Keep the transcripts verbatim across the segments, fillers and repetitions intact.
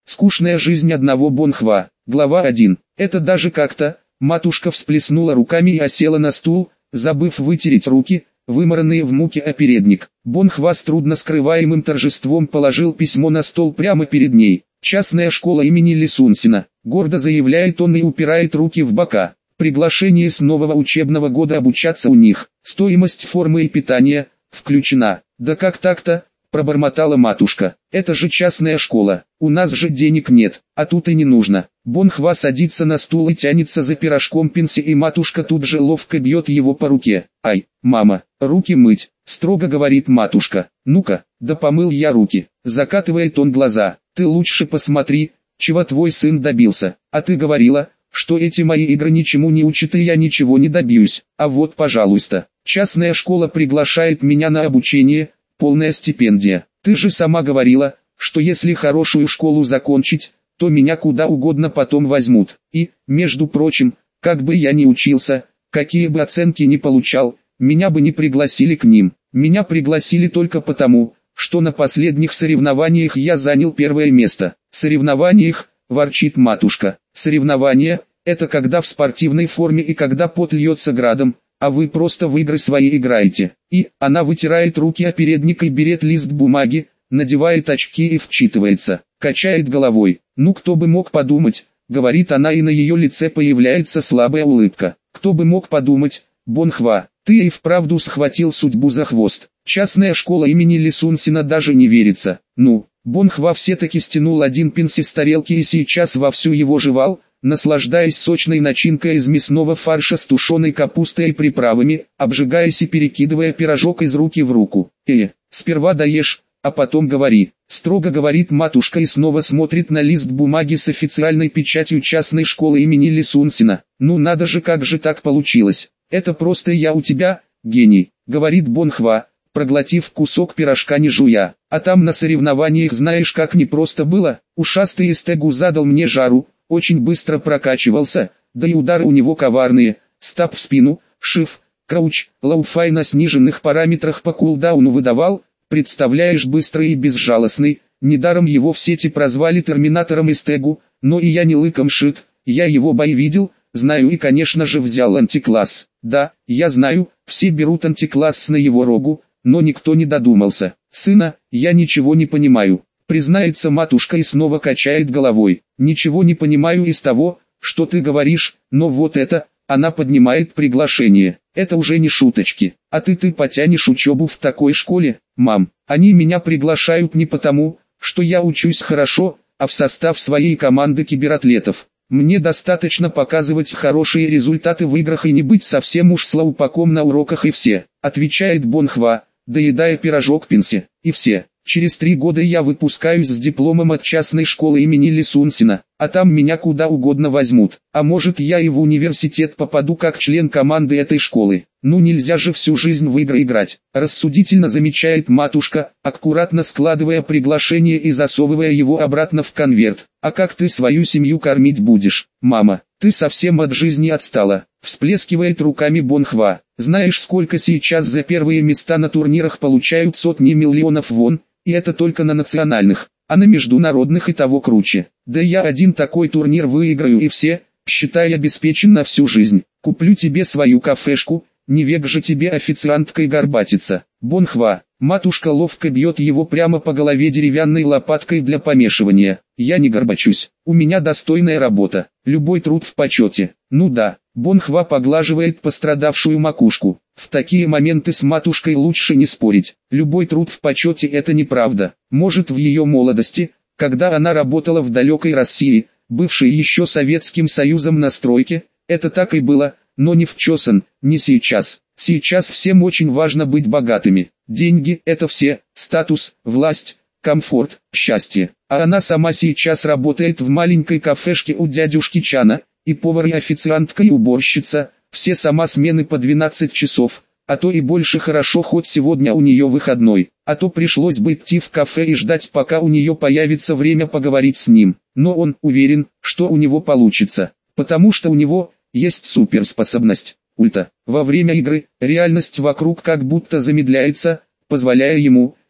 Скучная жизнь одного Бонхва. Глава один. Это даже как-то... Матушка всплеснула руками и осела на стул, забыв вытереть руки, вымаранные в муке о передник. Бонхва с трудно скрываемым торжеством положил письмо на стол прямо перед ней. «Частная школа имени Лисунсина», — гордо заявляет он и упирает руки в бока. «Приглашение с нового учебного года обучаться у них. Стоимость формы и питания включена». «Да как так-то?» — пробормотала матушка. «Это же частная школа, у нас же денег нет, а тут и не нужно». Бонхва садится на стул и тянется за пирожком Пинси, и матушка тут же ловко бьет его по руке. «Ай, мама, руки мыть», — строго говорит матушка. «Ну-ка, да помыл я руки». Закатывает он глаза. «Ты лучше посмотри, чего твой сын добился. А ты говорила, что эти мои игры ничему не учат и я ничего не добьюсь. А вот, пожалуйста, частная школа приглашает меня на обучение, полная стипендия. Ты же сама говорила, что если хорошую школу закончить, то меня куда угодно потом возьмут. И, между прочим, как бы я ни учился, какие бы оценки ни получал, меня бы не пригласили к ним. Меня пригласили только потому, что на последних соревнованиях я занял первое место». «Соревнованиях?» – ворчит матушка. «Соревнования – это когда в спортивной форме и когда пот льется градом, а вы просто в игры свои играете». И она вытирает руки о передник и берет лист бумаги, надевает очки и вчитывается, качает головой. «Ну кто бы мог подумать», — говорит она, и на ее лице появляется слабая улыбка. «Кто бы мог подумать, Бонхва, ты и вправду схватил судьбу за хвост. Частная школа имени Лисунсина даже не верится». Ну, Бонхва все-таки стянул один Пинси с тарелки и сейчас вовсю его жевал, наслаждаясь сочной начинкой из мясного фарша с тушеной капустой и приправами, обжигаясь и перекидывая пирожок из руки в руку. «Э, сперва доешь, а потом говори», — строго говорит матушка и снова смотрит на лист бумаги с официальной печатью частной школы имени Лисунсина. «Ну надо же, как же так получилось? Это просто я у тебя, гений», — говорит Бонхва, проглотив кусок пирожка не жуя. «А там на соревнованиях знаешь как непросто было? Ушастый Эстегу задал мне жару, очень быстро прокачивался, да и удары у него коварные, стап в спину, шиф, крауч, лоу-фай на сниженных параметрах по кулдауну выдавал, представляешь, быстрый и безжалостный, недаром его в сети прозвали терминатором Эстегу, но и я не лыком шит, я его бой видел, знаю и конечно же взял антикласс. Да, я знаю, все берут антикласс на его рогу, но никто не додумался. Сына, я ничего не понимаю», признается матушка и снова качает головой. «Ничего не понимаю из того, что ты говоришь, но вот это...» Она поднимает приглашение. «Это уже не шуточки. А ты ты потянешь учебу в такой школе, мам? Они меня приглашают не потому, что я учусь хорошо, а в состав своей команды кибератлетов. Мне достаточно показывать хорошие результаты в играх и не быть совсем уж слоупаком на уроках и все», отвечает Бонхва, доедая пирожок Пинси. «И все. Через три года я выпускаюсь с дипломом от частной школы имени Лисунсина, а там меня куда угодно возьмут. А может я и в университет попаду как член команды этой школы. Ну нельзя же всю жизнь в игры играть», рассудительно замечает матушка, аккуратно складывая приглашение и засовывая его обратно в конверт. «А как ты свою семью кормить будешь, мама? Ты совсем от жизни отстала», всплескивает руками Бонхва. «Знаешь, сколько сейчас за первые места на турнирах получают сотни миллионов вон? И это только на национальных, а на международных и того круче. Да я один такой турнир выиграю и все, считай, обеспечен на всю жизнь. Куплю тебе свою кафешку, не век же тебе официанткой горбатиться». Бонхва, матушка ловко бьет его прямо по голове деревянной лопаткой для помешивания. «Я не горбачусь, у меня достойная работа, любой труд в почете». «Ну да», Бонхва поглаживает пострадавшую макушку. В такие моменты с матушкой лучше не спорить. Любой труд в почете — это неправда. Может, в ее молодости, когда она работала в далекой России, бывшей еще Советским Союзом на стройке, это так и было, но не в чосан, не сейчас. Сейчас всем очень важно быть богатыми. Деньги — это все, статус, власть, комфорт, счастье. А она сама сейчас работает в маленькой кафешке у дядюшки Чана, и повар, и официантка, и уборщица, все сама смены по двенадцать часов, а то и больше. Хорошо, хоть сегодня у нее выходной, а то пришлось бы идти в кафе и ждать, пока у нее появится время поговорить с ним. Но он уверен, что у него получится, потому что у него есть суперспособность, ульта. Во время игры реальность вокруг как будто замедляется, позволяя ему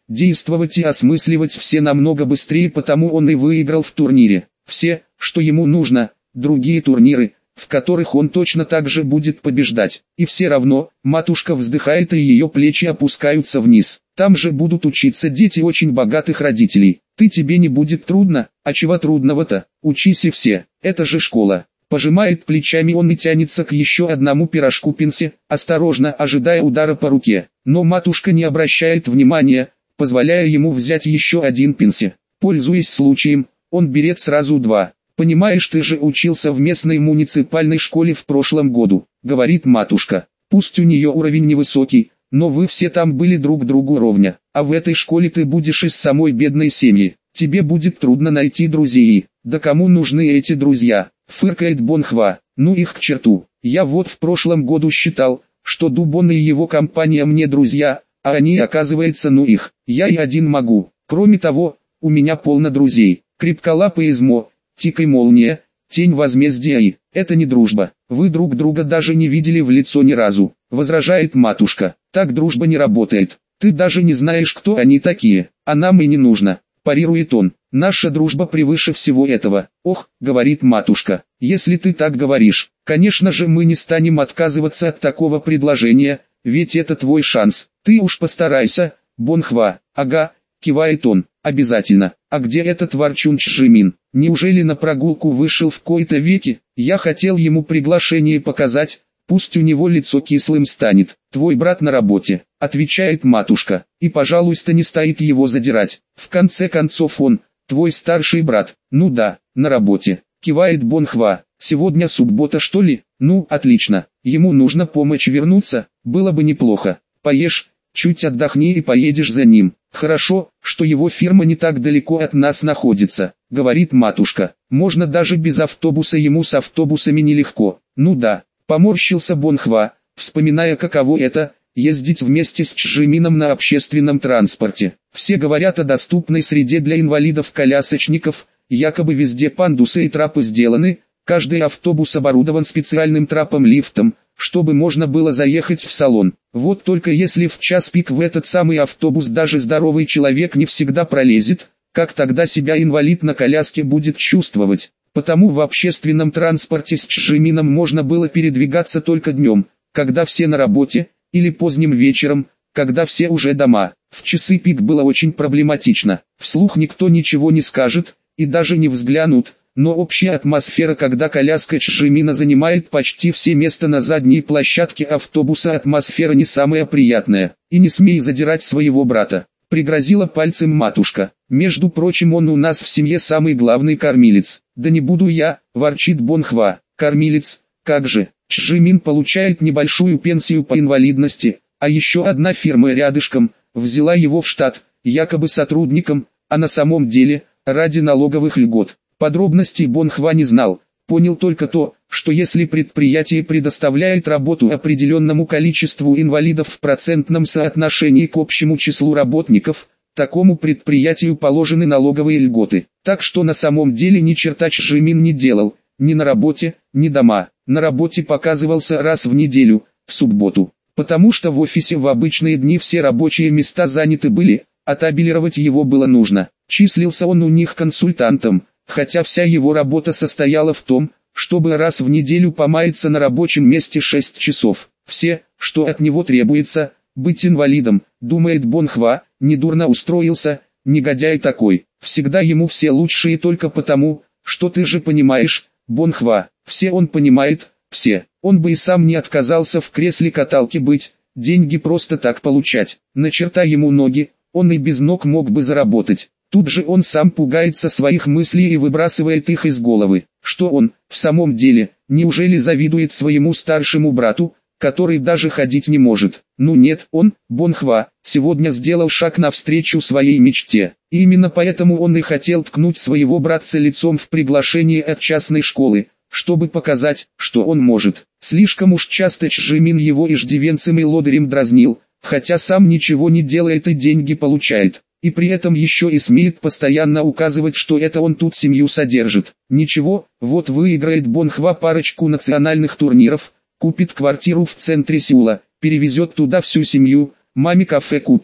действовать и осмысливать все намного быстрее, потому он и выиграл в турнире. Все, что ему нужно, другие турниры, в которых он точно так же будет побеждать. И все равно, матушка вздыхает и ее плечи опускаются вниз. Там же будут учиться дети очень богатых родителей. Ты тебе не будет трудно, а чего трудного-то, учись и все, это же школа. Пожимает плечами он и тянется к еще одному пирожку пинсе, осторожно ожидая удара по руке. Но матушка не обращает внимания, позволяя ему взять еще один пинсе. Пользуясь случаем, он берет сразу два. «Понимаешь, ты же учился в местной муниципальной школе в прошлом году», — говорит матушка. «Пусть у нее уровень невысокий, но вы все там были друг другу ровня. А в этой школе ты будешь из самой бедной семьи. Тебе будет трудно найти друзей. Да кому нужны эти друзья?» — фыркает Бонхва. «Ну их к черту. Я вот в прошлом году считал, что Дубон и его компания мне друзья, а они, оказывается, ну их. Я и один могу. Кроме того, у меня полно друзей. Крепколапый Измо, Тик и Молния, Тень возмездия и... Это не дружба. Вы друг друга даже не видели в лицо ни разу», — возражает матушка. «Так дружба не работает. Ты даже не знаешь, кто они такие, а нам и не нужно», — парирует он. «Наша дружба превыше всего этого». «Ох», — говорит матушка, — «если ты так говоришь, конечно же мы не станем отказываться от такого предложения, ведь это твой шанс. Ты уж постарайся, Бонхва». «Ага», — кивает он, — «обязательно». «А где этот ворчун Чжимин? Неужели на прогулку вышел в кои-то веки? Я хотел ему приглашение показать, пусть у него лицо кислым станет». «Твой брат на работе», — отвечает матушка, — «и, пожалуйста, не стоит его задирать. В конце концов он, твой старший брат». «Ну да, на работе», — кивает Бонхва. «Сегодня суббота, что ли? Ну, отлично. Ему нужно помочь вернуться, было бы неплохо. Поешь, чуть отдохни и поедешь за ним». «Хорошо, что его фирма не так далеко от нас находится», — говорит матушка. «Можно даже без автобуса, ему с автобусами нелегко». «Ну да», — поморщился Бонхва, вспоминая, каково это — ездить вместе с Чжимином на общественном транспорте. Все говорят о доступной среде для инвалидов-колясочников, якобы везде пандусы и трапы сделаны, каждый автобус оборудован специальным трапом-лифтом, чтобы можно было заехать в салон. Вот только если в час пик в этот самый автобус даже здоровый человек не всегда пролезет, как тогда себя инвалид на коляске будет чувствовать? Потому в общественном транспорте с Чжимином можно было передвигаться только днем, когда все на работе, или поздним вечером, когда все уже дома. В часы пик было очень проблематично. Вслух никто ничего не скажет, и даже не взглянут, но общая атмосфера, когда коляска Чжимина занимает почти все места на задней площадке автобуса, атмосфера не самая приятная. «И не смей задирать своего брата», — пригрозила пальцем матушка. «Между прочим, он у нас в семье самый главный кормилец». «Да не буду я», — ворчит Бонхва. «Кормилец, как же». Чжимин получает небольшую пенсию по инвалидности, а еще одна фирма рядышком взяла его в штат, якобы сотрудником, а на самом деле, ради налоговых льгот. Подробностей Бонхва не знал, понял только то, что если предприятие предоставляет работу определенному количеству инвалидов в процентном соотношении к общему числу работников, такому предприятию положены налоговые льготы. Так что на самом деле ни черта Чжимин не делал, ни на работе, ни дома. На работе показывался раз в неделю, в субботу, потому что в офисе в обычные дни все рабочие места заняты были, а табелировать его было нужно. Числился он у них консультантом, хотя вся его работа состояла в том, чтобы раз в неделю помаяться на рабочем месте шесть часов. Все, что от него требуется, быть инвалидом, думает Бонхва, недурно устроился, негодяй такой. Всегда ему все лучшие только потому, что ты же понимаешь, Бонхва, все он понимает, все. Он бы и сам не отказался в кресле каталки быть, деньги просто так получать. Начертай ему ноги, он и без ног мог бы заработать. Тут же он сам пугается своих мыслей и выбрасывает их из головы. Что он, в самом деле, неужели завидует своему старшему брату, который даже ходить не может? Ну нет, он, Бонхва, сегодня сделал шаг навстречу своей мечте. И именно поэтому он и хотел ткнуть своего братца лицом в приглашение от частной школы, чтобы показать, что он может. Слишком уж часто Чжимин его иждивенцем и лодырем дразнил, хотя сам ничего не делает и деньги получает. И при этом еще и смеет постоянно указывать, что это он тут семью содержит. Ничего, вот выиграет Бонхва парочку национальных турниров, купит квартиру в центре Сеула, перевезет туда всю семью, маме кафе купит,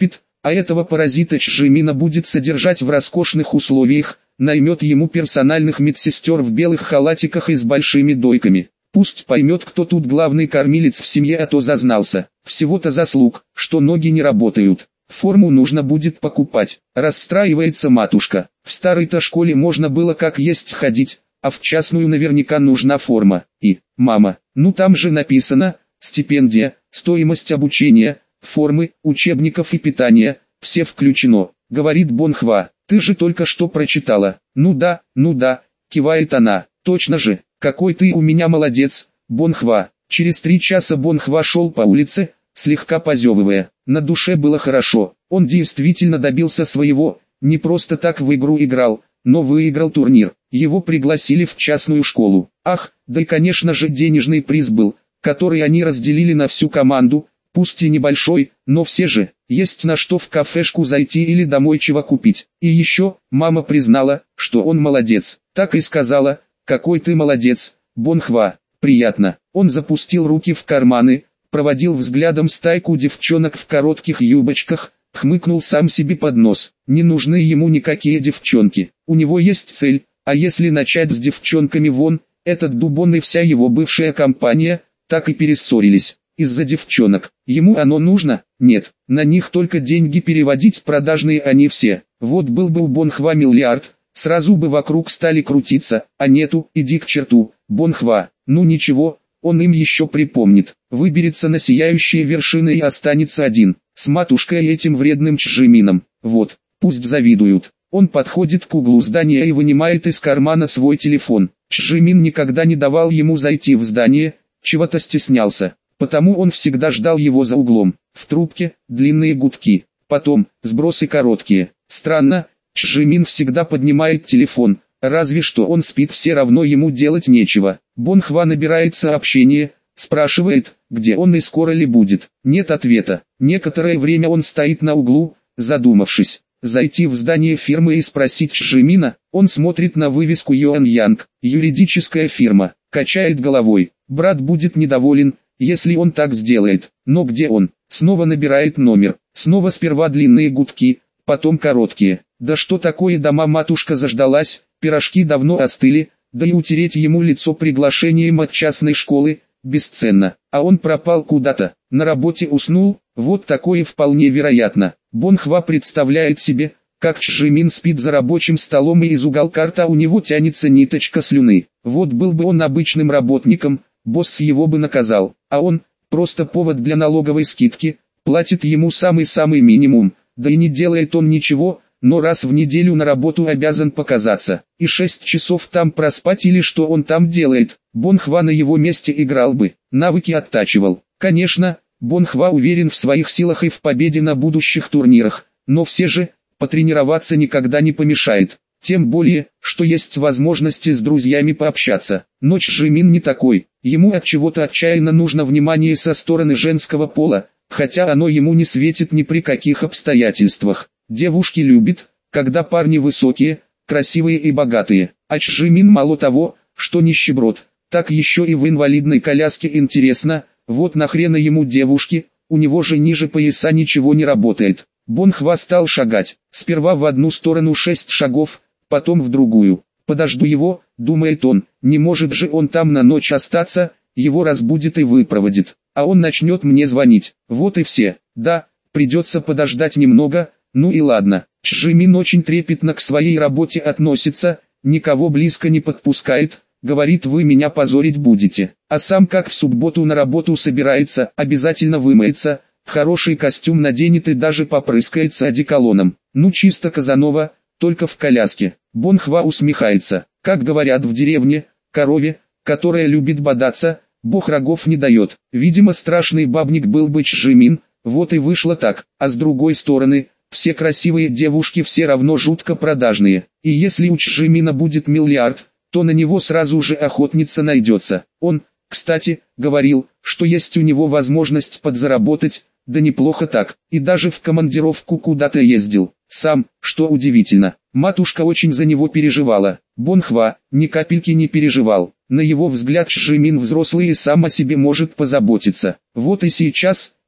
а этого паразита Чжимина будет содержать в роскошных условиях, наймет ему персональных медсестер в белых халатиках и с большими дойками. Пусть поймет, кто тут главный кормилец в семье, а то зазнался. Всего-то заслуг, что ноги не работают. Форму нужно будет покупать. Расстраивается матушка. В старой-то школе можно было как есть ходить, а в частную наверняка нужна форма. И, мама, ну там же написано, стипендия, стоимость обучения, формы, учебников и питания, все включено, говорит Бонхва. Ты же только что прочитала. Ну да, ну да, кивает она. Точно же. Какой ты у меня молодец, Бонхва. Через три часа Бонхва шел по улице, слегка позевывая. На душе было хорошо. Он действительно добился своего, не просто так в игру играл, но выиграл турнир. Его пригласили в частную школу. Ах, да и конечно же денежный приз был, который они разделили на всю команду, пусть и небольшой, но все же, есть на что в кафешку зайти или домой чего купить. И еще, мама признала, что он молодец. Так и сказала: «Какой ты молодец, Бонхва, приятно». Он запустил руки в карманы, проводил взглядом стайку девчонок в коротких юбочках, хмыкнул сам себе под нос. Не нужны ему никакие девчонки, у него есть цель, а если начать с девчонками вон, этот Дубон и вся его бывшая компания, так и перессорились. Из-за девчонок. Ему оно нужно? Нет, на них только деньги переводить, продажные они все. Вот был бы у Бонхва миллиард, сразу бы вокруг стали крутиться, а нету, иди к черту, Бонхва. Ну ничего, он им еще припомнит, выберется на сияющие вершины и останется один, с матушкой и этим вредным Чжимином. Вот, пусть завидуют. Он подходит к углу здания и вынимает из кармана свой телефон. Чжимин никогда не давал ему зайти в здание, чего-то стеснялся, потому он всегда ждал его за углом. В трубке длинные гудки, потом сбросы короткие. Странно, Чжимин всегда поднимает телефон, разве что он спит, все равно ему делать нечего. Бонхва набирает сообщение, спрашивает, где он и скоро ли будет. Нет ответа. Некоторое время он стоит на углу, задумавшись. Зайти в здание фирмы и спросить Чжимина, он смотрит на вывеску Юан Янг, юридическая фирма, качает головой. Брат будет недоволен, если он так сделает. Но где он? Снова набирает номер. Снова сперва длинные гудки, потом короткие. Да что такое, дома матушка заждалась, пирожки давно остыли, да и утереть ему лицо приглашением от частной школы бесценно. А он пропал куда-то, на работе уснул, вот такое вполне вероятно. Бонхва представляет себе, как Чжимин спит за рабочим столом и из уголка рта у него тянется ниточка слюны. Вот был бы он обычным работником, босс его бы наказал, а он, просто повод для налоговой скидки, платит ему самый-самый минимум, да и не делает он ничего, но раз в неделю на работу обязан показаться, и шесть часов там проспать или что он там делает. Бонхва на его месте играл бы, навыки оттачивал. Конечно, Бонхва уверен в своих силах и в победе на будущих турнирах, но все же, потренироваться никогда не помешает. Тем более, что есть возможности с друзьями пообщаться. Но Чжимин не такой, ему от чего-то отчаянно нужно внимание со стороны женского пола, хотя оно ему не светит ни при каких обстоятельствах. Девушки любят, когда парни высокие, красивые и богатые, а Чжимин мало того, что нищеброд, так еще и в инвалидной коляске. Интересно, вот нахрена ему девушки, у него же ниже пояса ничего не работает. Бонхва стал шагать, сперва в одну сторону шесть шагов, потом в другую. Подожду его, думает он, не может же он там на ночь остаться, его разбудит и выпроводит, а он начнет мне звонить. Вот и все. Да, придется подождать немного. Ну и ладно. Чжимин очень трепетно к своей работе относится, никого близко не подпускает, говорит: вы меня позорить будете. А сам как в субботу на работу собирается, обязательно вымоется, хороший костюм наденет и даже попрыскается одеколоном. Ну чисто Казанова, только в коляске. Бонхва усмехается. Как говорят в деревне, корове, которая любит бодаться, бог рогов не дает. Видимо, страшный бабник был бы Чжимин, вот и вышло так. А с другой стороны, все красивые девушки все равно жутко продажные. И если у Чжимина будет миллиард, то на него сразу же охотница найдется. Он, кстати, говорил, что есть у него возможность подзаработать, да неплохо так, и даже в командировку куда-то ездил. Сам, что удивительно, матушка очень за него переживала. Бонхва ни капельки не переживал. На его взгляд Чжимин взрослый и сам о себе может позаботиться. Вот и сейчас,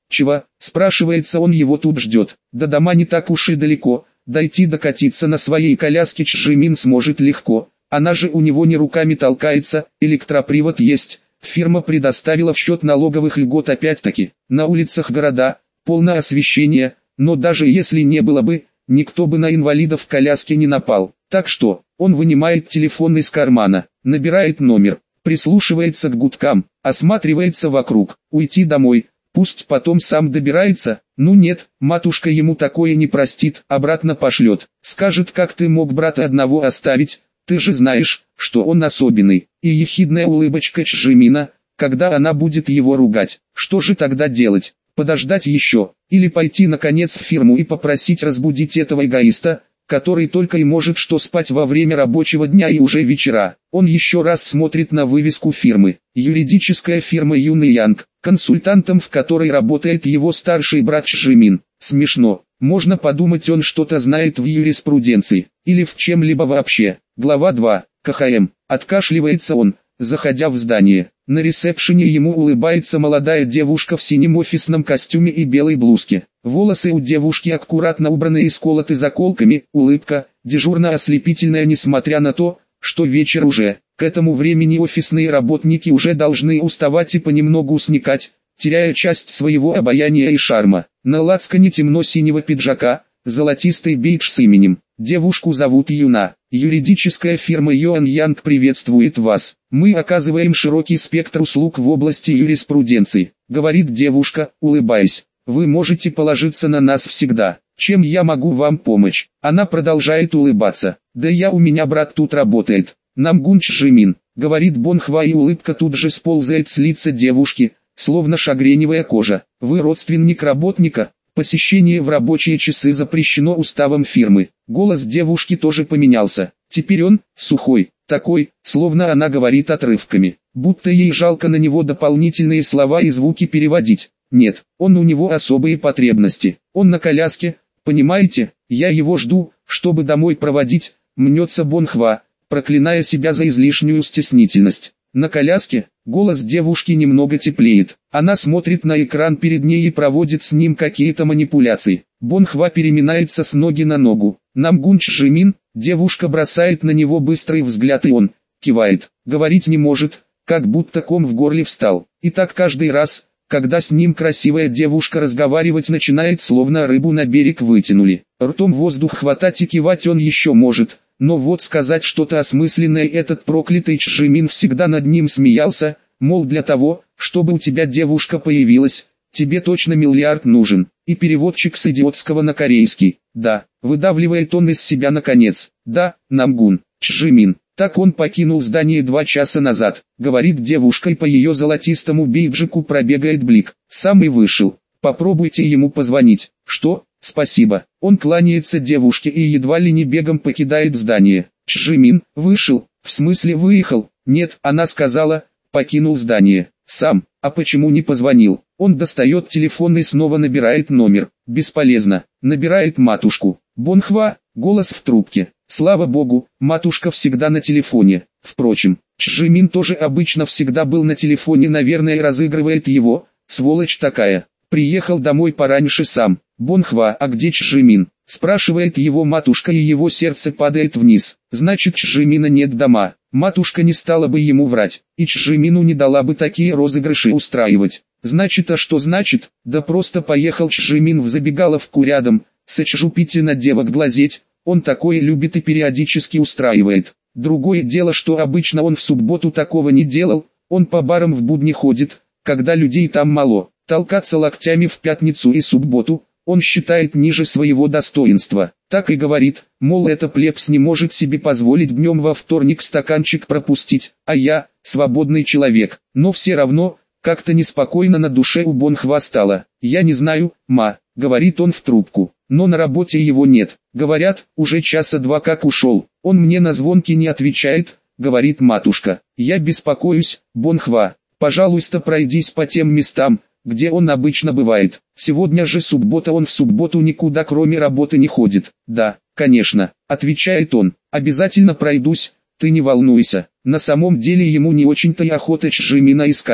Чего, спрашивается, он его тут ждет. До дома не так уж и далеко, дойти докатиться на своей коляске Чжимин сможет легко. Она же у него не руками толкается, электропривод есть. Фирма предоставила в счет налоговых льгот опять-таки. На улицах города, полное освещение, но даже если не было бы, никто бы на инвалида в коляске не напал. Так что, он вынимает телефон из кармана, набирает номер, прислушивается к гудкам, осматривается вокруг, уйти домой, пусть потом сам добирается. Ну нет, матушка ему такое не простит, обратно пошлет. Скажет, как ты мог брата одного оставить, ты же знаешь, что он особенный. И ехидная улыбочка Чжимина, когда она будет его ругать. Что же тогда делать? Подождать еще, или пойти наконец в фирму и попросить разбудить этого эгоиста, который только и может что спать во время рабочего дня и уже вечера. Он еще раз смотрит на вывеску фирмы. Юридическая фирма Юный Янг, консультантом в которой работает его старший брат Чжимин. Смешно. Можно подумать, он что-то знает в юриспруденции, или в чем-либо вообще. Глава два. КХМ. Откашливается он, заходя в здание. На ресепшене ему улыбается молодая девушка в синем офисном костюме и белой блузке. Волосы у девушки аккуратно убраны и сколоты заколками, улыбка, дежурно ослепительная, несмотря на то, что вечер уже. К этому времени офисные работники уже должны уставать и понемногу сникать, теряя часть своего обаяния и шарма. На лацкане темно-синего пиджака, золотистый бейдж с именем. Девушку зовут Юна. Юридическая фирма Юан Янг приветствует вас. Мы оказываем широкий спектр услуг в области юриспруденции, говорит девушка, улыбаясь. Вы можете положиться на нас всегда. Чем я могу вам помочь? Она продолжает улыбаться. Да я, у меня брат тут работает. Намгун Чжимин, говорит Бонхва, и улыбка тут же сползает с лица девушки, словно шагреневая кожа. Вы родственник работника? Посещение в рабочие часы запрещено уставом фирмы. Голос девушки тоже поменялся. Теперь он, сухой, такой, словно она говорит отрывками, будто ей жалко на него дополнительные слова и звуки переводить. Нет, он, у него особые потребности. Он на коляске, понимаете, я его жду, чтобы домой проводить, мнется Бонхва, проклиная себя за излишнюю стеснительность. На коляске, голос девушки немного теплеет. Она смотрит на экран перед ней и проводит с ним какие-то манипуляции. Бонхва переминается с ноги на ногу. Намгун Чжимин, девушка бросает на него быстрый взгляд, и он кивает. Говорить не может, как будто ком в горле встал. И так каждый раз, когда с ним красивая девушка разговаривать начинает, словно рыбу на берег вытянули. Ртом воздух хватать и кивать он еще может. Но вот сказать что-то осмысленное этот проклятый Чжимин всегда над ним смеялся, мол, для того, чтобы у тебя девушка появилась, тебе точно миллиард нужен. И переводчик с идиотского на корейский. Да, выдавливает он из себя наконец. Да, Намгун Чжимин. Так он покинул здание два часа назад, говорит девушка, и по ее золотистому бейджику пробегает блик. Сам и вышел. Попробуйте ему позвонить. Что? Спасибо. Он кланяется девушке и едва ли не бегом покидает здание. Чжимин вышел, в смысле выехал? Нет, она сказала, покинул здание. Сам, а почему не позвонил? Он достает телефон и снова набирает номер. Бесполезно. Набирает матушку. Бонхва, голос в трубке. Слава богу, матушка всегда на телефоне. Впрочем, Чжимин тоже обычно всегда был на телефоне, наверное, разыгрывает его, сволочь такая. Приехал домой пораньше сам. Бонхва, а где Чжимин? Спрашивает его матушка, и его сердце падает вниз. Значит, Чжимина нет дома. Матушка не стала бы ему врать, и Чжимину не дала бы такие розыгрыши устраивать. Значит, а что значит? Да просто поехал Чжимин в забегаловку рядом, с Чжупити на девок глазеть, он такое любит и периодически устраивает. Другое дело, что обычно он в субботу такого не делал, он по барам в будни ходит, когда людей там мало. Толкаться локтями в пятницу и субботу он считает ниже своего достоинства. Так и говорит, мол, это плебс не может себе позволить днем во вторник стаканчик пропустить, а я, свободный человек. Но все равно, как-то неспокойно на душе у Бонхва стало. Я не знаю, ма, говорит он в трубку, но на работе его нет. Говорят, уже часа два как ушел. Он мне на звонки не отвечает, говорит матушка. Я беспокоюсь, Бонхва, пожалуйста, пройдись по тем местам, где он обычно бывает. Сегодня же суббота, он в субботу никуда кроме работы не ходит. Да, конечно, отвечает он, обязательно пройдусь, ты не волнуйся. На самом деле ему не очень-то и охота Чжимина искать.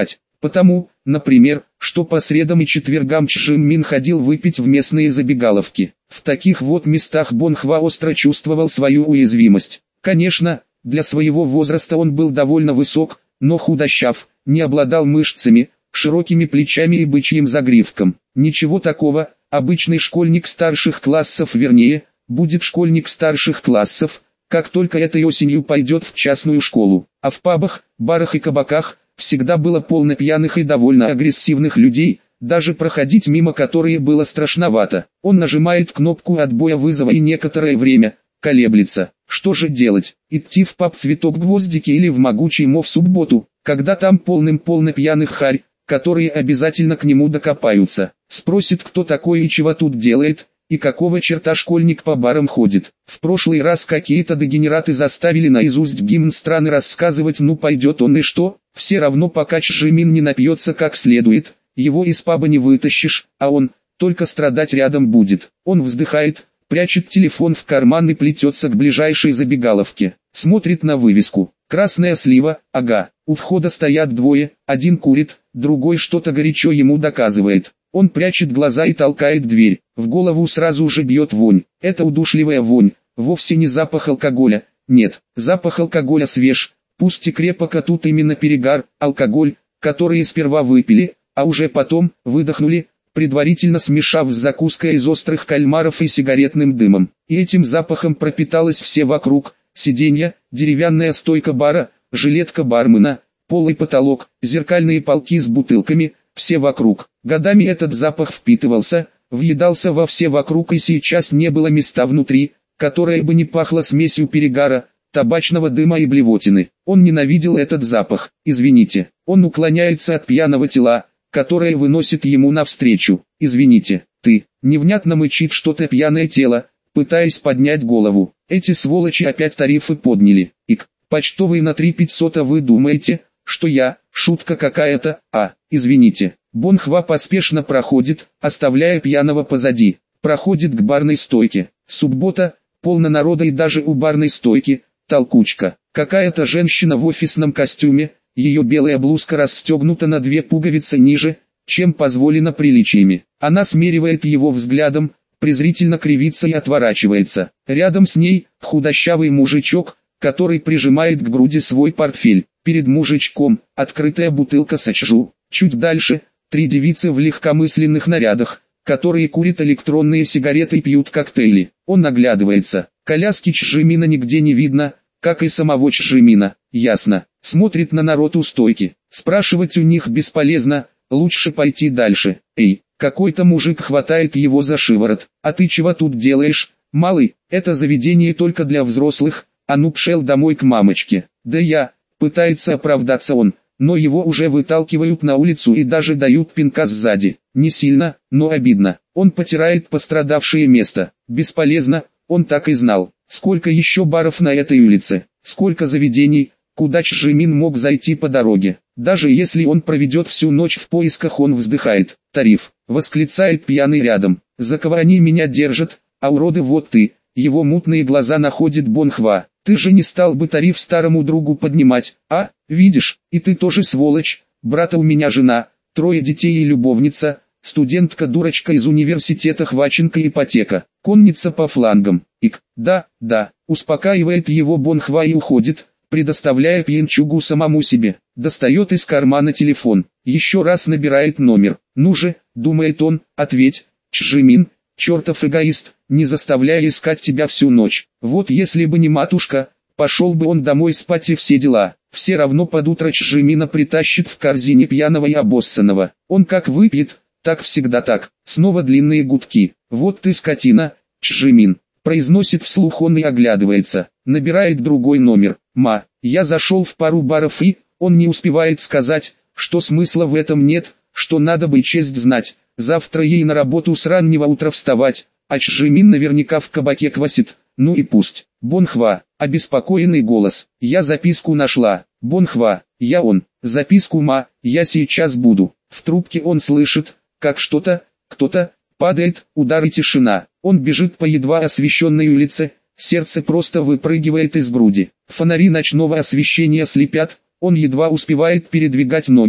Потому, например, что по средам и четвергам Чжи Мин ходил выпить в местные забегаловки. В таких вот местах Бон Хва остро чувствовал свою уязвимость. Конечно, для своего возраста он был довольно высок, но худощав, не обладал мышцами, широкими плечами и бычьим загривком. Ничего такого, обычный школьник старших классов, вернее, будет школьник старших классов, как только этой осенью пойдет в частную школу. А в пабах, барах и кабаках всегда было полно пьяных и довольно агрессивных людей, даже проходить мимо которые было страшновато. Он нажимает кнопку отбоя вызова и некоторое время колеблется. Что же делать? Идти в паб «Цветок Гвоздики» или в могучий МО в субботу, когда там полным-полно пьяных харь, которые обязательно к нему докопаются. Спросит, кто такой и чего тут делает, и какого черта школьник по барам ходит. В прошлый раз какие-то дегенераты заставили наизусть гимн страны рассказывать, ну пойдет он и что? Все равно пока Чжи Мин не напьется как следует, его из паба не вытащишь, а он, только страдать рядом будет. Он вздыхает, прячет телефон в карман и плетется к ближайшей забегаловке. Смотрит на вывеску. Красная слива, ага. У входа стоят двое, один курит, другой что-то горячо ему доказывает. Он прячет глаза и толкает дверь. В голову сразу же бьет вонь. Это удушливая вонь, вовсе не запах алкоголя. Нет, запах алкоголя свеж, пусть и крепок, а тут именно перегар, алкоголь, который сперва выпили, а уже потом выдохнули, предварительно смешав с закуской из острых кальмаров и сигаретным дымом. И этим запахом пропиталось все вокруг: сиденья, деревянная стойка бара, жилетка бармена, пол и потолок, зеркальные полки с бутылками, все вокруг. Годами этот запах впитывался, въедался во все вокруг, и сейчас не было места внутри, которое бы не пахло смесью перегара, табачного дыма и блевотины. Он ненавидел этот запах. Извините, он уклоняется от пьяного тела, которое выносит ему навстречу. Извините, ты, невнятно мычит что-то пьяное тело, пытаясь поднять голову. Эти сволочи опять тарифы подняли. Ик, почтовый на три пятьсот, а вы думаете, что я, шутка какая-то, а, извините. Бон Хва поспешно проходит, оставляя пьяного позади. Проходит к барной стойке. Суббота, полно народа, и даже у барной стойки толкучка. Какая-то женщина в офисном костюме, ее белая блузка расстегнута на две пуговицы ниже, чем позволено приличиями. Она смеривает его взглядом, презрительно кривится и отворачивается. Рядом с ней худощавый мужичок, который прижимает к груди свой портфель. Перед мужичком открытая бутылка сачжу. Чуть дальше три девицы в легкомысленных нарядах, которые курят электронные сигареты и пьют коктейли. Он наглядывается. Коляски Чжи Мина нигде не видно, как и самого Чжи Мина. Ясно. Смотрит на народ у стойки. Спрашивать у них бесполезно, лучше пойти дальше. Эй, какой-то мужик хватает его за шиворот. А ты чего тут делаешь, малый? Это заведение только для взрослых, а ну пшел домой к мамочке. Да я, пытается оправдаться он, но его уже выталкивают на улицу и даже дают пинка сзади. Не сильно, но обидно. Он потирает пострадавшее место. Бесполезно, он так и знал. Сколько еще баров на этой улице, сколько заведений, куда Чжи Мин мог зайти по дороге. Даже если он проведет всю ночь в поисках, он вздыхает. Тариф, восклицает пьяный рядом. За кого они меня держат, а уроды вот ты. Его мутные глаза находит Бон Хва. Ты же не стал бы тариф старому другу поднимать, а? Видишь, и ты тоже сволочь. Брата у меня жена, трое детей и любовница, студентка-дурочка из университета, Хваченко, ипотека, конница по флангам. Ик, да, да, успокаивает его Бон Хва и уходит, предоставляя пьянчугу самому себе. Достает из кармана телефон, еще раз набирает номер. Ну же, думает он, ответь, Чжи Мин, чертов эгоист, не заставляя искать тебя всю ночь. Вот если бы не матушка, пошел бы он домой спать и все дела. Все равно под утро Чжи Мина притащит в корзине пьяного и обоссанного. Он как выпьет, так всегда так. Снова длинные гудки. Вот ты скотина, Чжи Мин. Произносит вслух он и оглядывается. Набирает другой номер. Ма, я зашел в пару баров и... Он не успевает сказать, что смысла в этом нет, что надо бы честь знать. Завтра ей на работу с раннего утра вставать, а Чжи Мин наверняка в кабаке квасит. Ну и пусть. Бон Хва, обеспокоенный голос. Я записку нашла. Бон Хва, я он. Записку ма, я сейчас буду. В трубке он слышит, как что-то, кто-то, падает, удар и тишина. Он бежит по едва освещенной улице, сердце просто выпрыгивает из груди. Фонари ночного освещения слепят, он едва успевает передвигать ноги,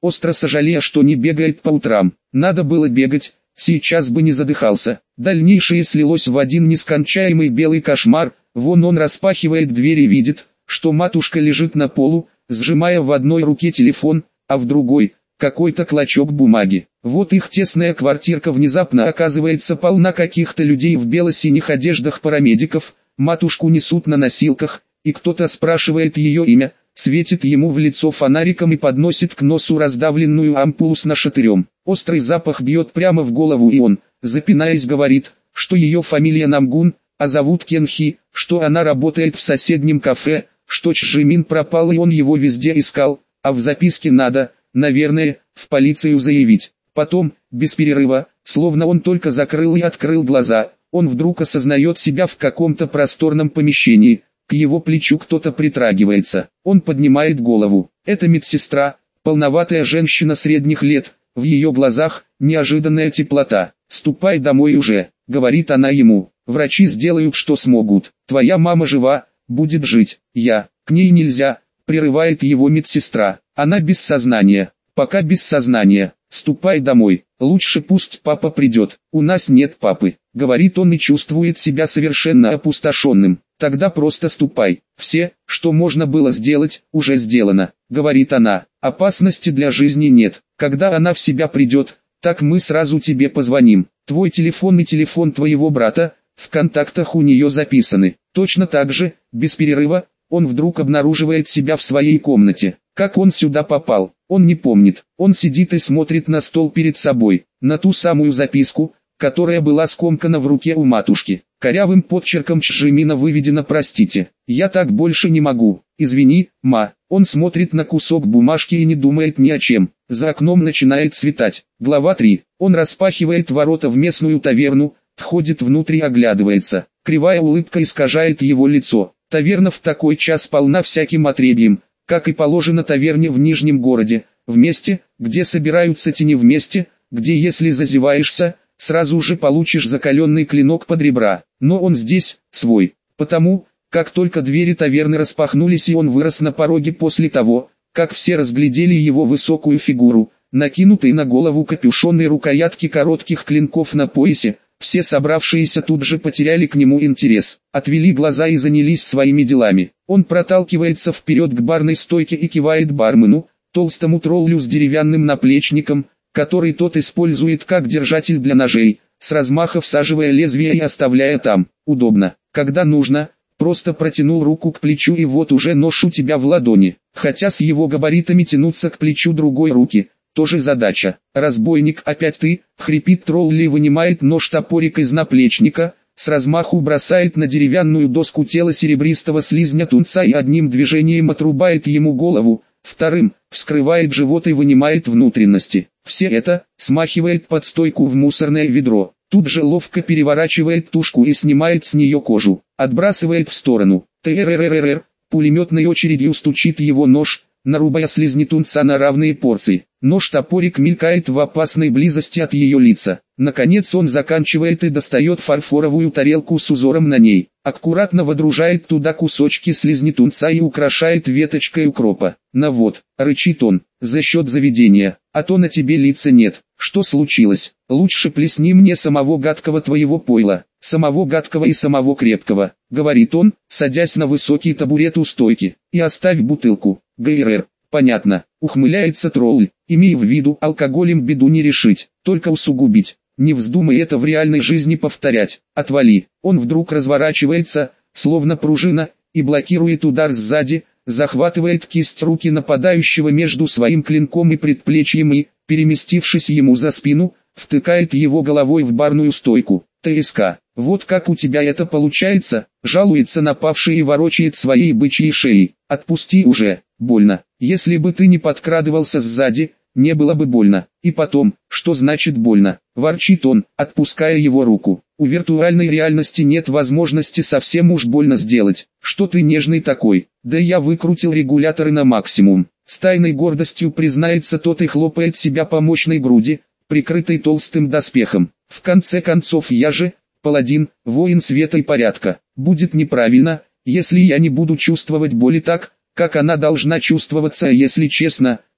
остро сожалея, что не бегает по утрам. Надо было бегать, сейчас бы не задыхался. Дальнейшее слилось в один нескончаемый белый кошмар. Вон он распахивает дверь и видит, что матушка лежит на полу, сжимая в одной руке телефон, а в другой – какой-то клочок бумаги. Вот их тесная квартирка внезапно оказывается полна каких-то людей в бело-синих одеждах парамедиков, матушку несут на носилках, и кто-то спрашивает ее имя, светит ему в лицо фонариком и подносит к носу раздавленную ампулу с нашатырем. Острый запах бьет прямо в голову, и он, запинаясь, говорит, что ее фамилия Намгун, а зовут Кенхи, что она работает в соседнем кафе, что Чжимин пропал и он его везде искал, а в записке надо, наверное, в полицию заявить. Потом, без перерыва, словно он только закрыл и открыл глаза, он вдруг осознает себя в каком-то просторном помещении, к его плечу кто-то притрагивается. Он поднимает голову. Это медсестра, полноватая женщина средних лет, в ее глазах неожиданная теплота. «Ступай домой уже», — говорит она ему, — «врачи сделают, что смогут. Твоя мама жива, будет жить. Я, к ней нельзя», — прерывает его медсестра. «Она без сознания, пока без сознания. Ступай домой, лучше пусть папа придет. У нас нет папы», — говорит он и чувствует себя совершенно опустошенным. «Тогда просто ступай. Все, что можно было сделать, уже сделано», — говорит она. «Опасности для жизни нет. Когда она в себя придет, так мы сразу тебе позвоним. Твой телефон и телефон твоего брата в контактах у нее записаны». Точно так же, без перерыва, он вдруг обнаруживает себя в своей комнате. Как он сюда попал, он не помнит. Он сидит и смотрит на стол перед собой, на ту самую записку, которая была скомкана в руке у матушки. Корявым подчерком Чжимина выведено: «Простите, я так больше не могу. Извини, ма». Он смотрит на кусок бумажки и не думает ни о чем. За окном начинает светать. Глава три. Он распахивает ворота в местную таверну, входит внутрь и оглядывается. Кривая улыбка искажает его лицо. Таверна в такой час полна всяким отребьем, как и положено таверне в Нижнем городе, в месте, где собираются тени, в месте, где если зазеваешься, сразу же получишь закаленный клинок под ребра. Но он здесь, свой, потому, как только двери таверны распахнулись и он вырос на пороге после того, как все разглядели его высокую фигуру, накинутые на голову капюшон и рукоятки коротких клинков на поясе, все собравшиеся тут же потеряли к нему интерес, отвели глаза и занялись своими делами. Он проталкивается вперед к барной стойке и кивает бармену, толстому троллю с деревянным наплечником, который тот использует как держатель для ножей, с размаха всаживая лезвие и оставляя там. Удобно, когда нужно, просто протянул руку к плечу и вот уже нож у тебя в ладони. Хотя с его габаритами тянуться к плечу другой руки – тоже задача. «Разбойник, опять ты!» — хрипит тролли и вынимает нож-топорик из наплечника, с размаху бросает на деревянную доску тело серебристого слизня тунца и одним движением отрубает ему голову, вторым — вскрывает живот и вынимает внутренности. Все это смахивает под стойку в мусорное ведро. Тут же ловко переворачивает тушку и снимает с нее кожу, отбрасывает в сторону. ТРРРР, пулеметной очередью стучит его нож, нарубая слизни тунца на равные порции. Нож-топорик мелькает в опасной близости от ее лица. Наконец он заканчивает и достает фарфоровую тарелку с узором на ней. Аккуратно водружает туда кусочки слизни тунца и украшает веточкой укропа. «На вот», — рычит он, — «за счет заведения, а то на тебе лица нет. Что случилось? Лучше плесни мне самого гадкого твоего пойла, самого гадкого и самого крепкого», — говорит он, садясь на высокий табурет у стойки, — «и оставь бутылку». ГРР. «Понятно», — ухмыляется тролль, — «имей в виду, алкоголем беду не решить, только усугубить. Не вздумай это в реальной жизни повторять. Отвали». Он вдруг разворачивается, словно пружина, и блокирует удар сзади, захватывает кисть руки нападающего между своим клинком и предплечьем и, переместившись ему за спину, втыкает его головой в барную стойку. «ТСК, вот как у тебя это получается?» — жалуется напавший и ворочает своей бычьей шеей. «Отпусти уже, больно. Если бы ты не подкрадывался сзади, не было бы больно. И потом, что значит больно?» — ворчит он, отпуская его руку. «У виртуальной реальности нет возможности совсем уж больно сделать. Что ты нежный такой? Да я выкрутил регуляторы на максимум». С тайной гордостью признается тот и хлопает себя по мощной груди, прикрытой толстым доспехом. «В конце концов я же, паладин, воин света и порядка. Будет неправильно, если я не буду чувствовать боли так, как она должна чувствоваться, а если честно,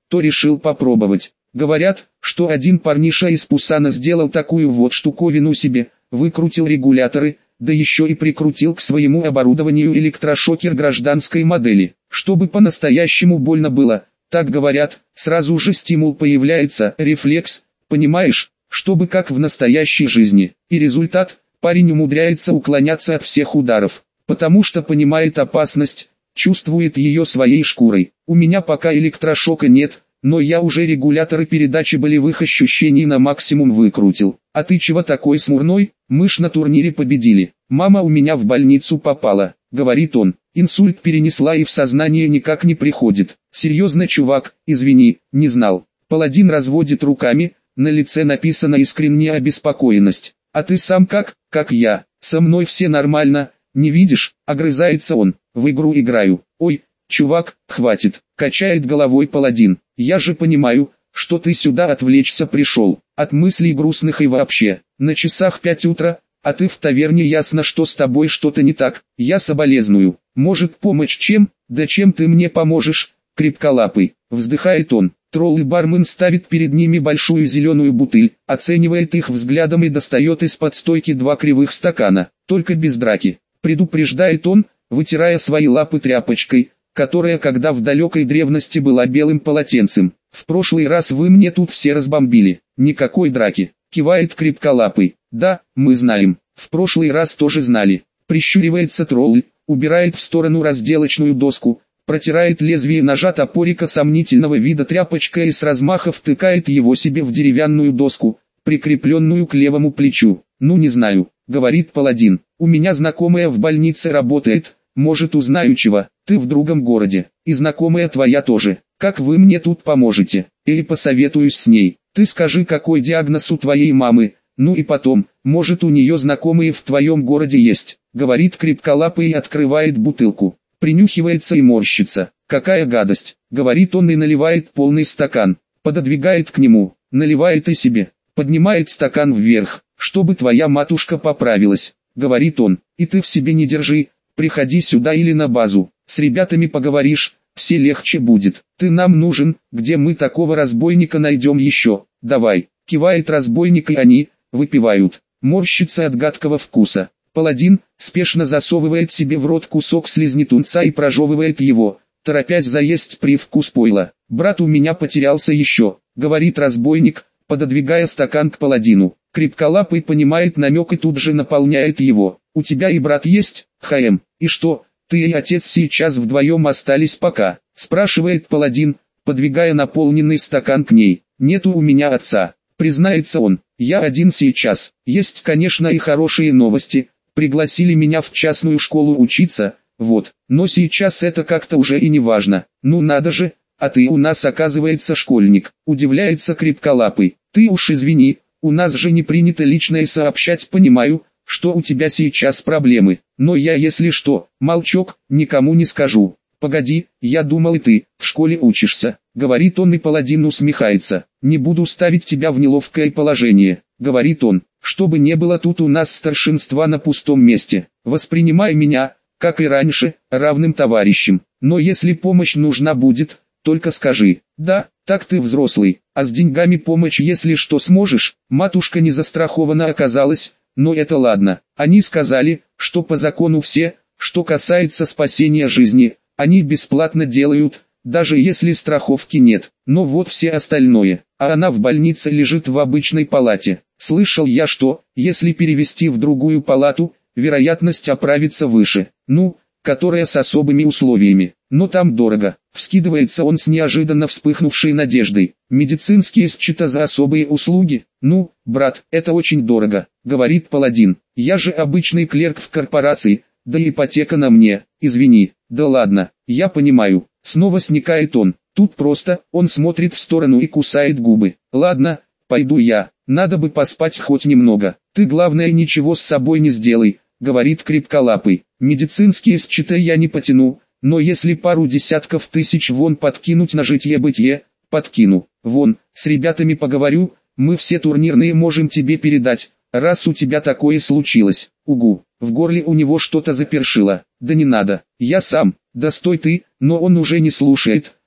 то решил попробовать. Говорят, что один парниша из Пусана сделал такую вот штуковину себе, выкрутил регуляторы, да еще и прикрутил к своему оборудованию электрошокер гражданской модели. Чтобы по-настоящему больно было, так говорят, сразу же стимул появляется, рефлекс, понимаешь, чтобы как в настоящей жизни. И результат, парень умудряется уклоняться от всех ударов, потому что понимает опасность, чувствует ее своей шкурой. У меня пока электрошока нет, но я уже регуляторы передачи болевых ощущений на максимум выкрутил. А ты чего такой смурной? Мы ж на турнире победили. Мама у меня в больницу попала, говорит он. Инсульт перенесла и в сознание никак не приходит. Серьезно, чувак, извини, не знал. Паладин разводит руками, на лице написана искренняя обеспокоенность. А ты сам как, как я, со мной все нормально, не видишь, огрызается он. В игру играю. Ой, чувак, хватит, качает головой паладин. Я же понимаю, что ты сюда отвлечься пришел, от мыслей грустных и вообще. На часах пять утра, а ты в таверне, ясно, что с тобой что-то не так. Я соболезную. Может, помочь чем? Да чем ты мне поможешь? Крепколапый, вздыхает он. Тролл и бармен ставит перед ними большую зеленую бутыль, оценивает их взглядом и достает из-под стойки два кривых стакана, только без драки. Предупреждает он, вытирая свои лапы тряпочкой, которая когда в далекой древности была белым полотенцем. В прошлый раз вы мне тут все разбомбили. Никакой драки. Кивает крепколапый. Да, мы знаем. В прошлый раз тоже знали. Прищуривается тролль, убирает в сторону разделочную доску, протирает лезвие ножа топорика сомнительного вида тряпочкой и с размаха втыкает его себе в деревянную доску, прикрепленную к левому плечу. Ну не знаю, говорит паладин. У меня знакомая в больнице работает, может узнаю чего. Ты в другом городе, и знакомая твоя тоже. Как вы мне тут поможете? Или посоветуюсь с ней. Ты скажи, какой диагноз у твоей мамы, ну и потом, может у нее знакомые в твоем городе есть. Говорит крепколапый и открывает бутылку. Принюхивается и морщится. Какая гадость, говорит он и наливает полный стакан. Пододвигает к нему, наливает и себе. Поднимает стакан вверх, чтобы твоя матушка поправилась. Говорит он, и ты в себе не держи, приходи сюда или на базу. С ребятами поговоришь, все легче будет. Ты нам нужен, где мы такого разбойника найдем еще. Давай, кивает разбойник, и они выпивают. Морщится от гадкого вкуса. Паладин спешно засовывает себе в рот кусок слизнетунца и прожевывает его, торопясь заесть привкус пойла. Брат у меня потерялся еще, говорит разбойник, пододвигая стакан к паладину. Крепколапый понимает намек и тут же наполняет его. У тебя и брат есть, ХМ, и что? Ты и отец сейчас вдвоем остались пока, спрашивает паладин, подвигая наполненный стакан к ней. Нету у меня отца, признается он, я один сейчас. Есть, конечно, и хорошие новости, пригласили меня в частную школу учиться, вот, но сейчас это как-то уже и не важно. Ну надо же, а ты у нас оказывается школьник, удивляется крепколапый. Ты уж извини, у нас же не принято личное сообщать, понимаю, что у тебя сейчас проблемы, но я, если что, молчок, никому не скажу. Погоди, я думал, и ты в школе учишься, говорит он, и паладин усмехается. Не буду ставить тебя в неловкое положение, говорит он, чтобы не было тут у нас старшинства на пустом месте. Воспринимай меня, как и раньше, равным товарищем, но если помощь нужна будет, только скажи. Да, так ты взрослый, а с деньгами помочь, если что, сможешь. Матушка не застрахована оказалась. Но это ладно, они сказали, что по закону все, что касается спасения жизни, они бесплатно делают, даже если страховки нет. Но вот все остальное, а она в больнице лежит в обычной палате. Слышал я, что, если перевести в другую палату, вероятность оправиться выше, ну, которая с особыми условиями, но там дорого. Вскидывается он с неожиданно вспыхнувшей надеждой. Медицинские счета за особые услуги? Ну, брат, это очень дорого, говорит паладин. Я же обычный клерк в корпорации, да и ипотека на мне, извини. Да ладно, я понимаю. Снова сникает он. Тут просто, он смотрит в сторону и кусает губы. Ладно, пойду я, надо бы поспать хоть немного. Ты главное ничего с собой не сделай, говорит крепколапый. Медицинские счета я не потяну. Но если пару десятков тысяч вон подкинуть на житье-бытие, подкину. Вон, с ребятами поговорю, мы все турнирные можем тебе передать, раз у тебя такое случилось. Угу, в горле у него что-то запершило. Да не надо, я сам, да стой ты, но он уже не слушает,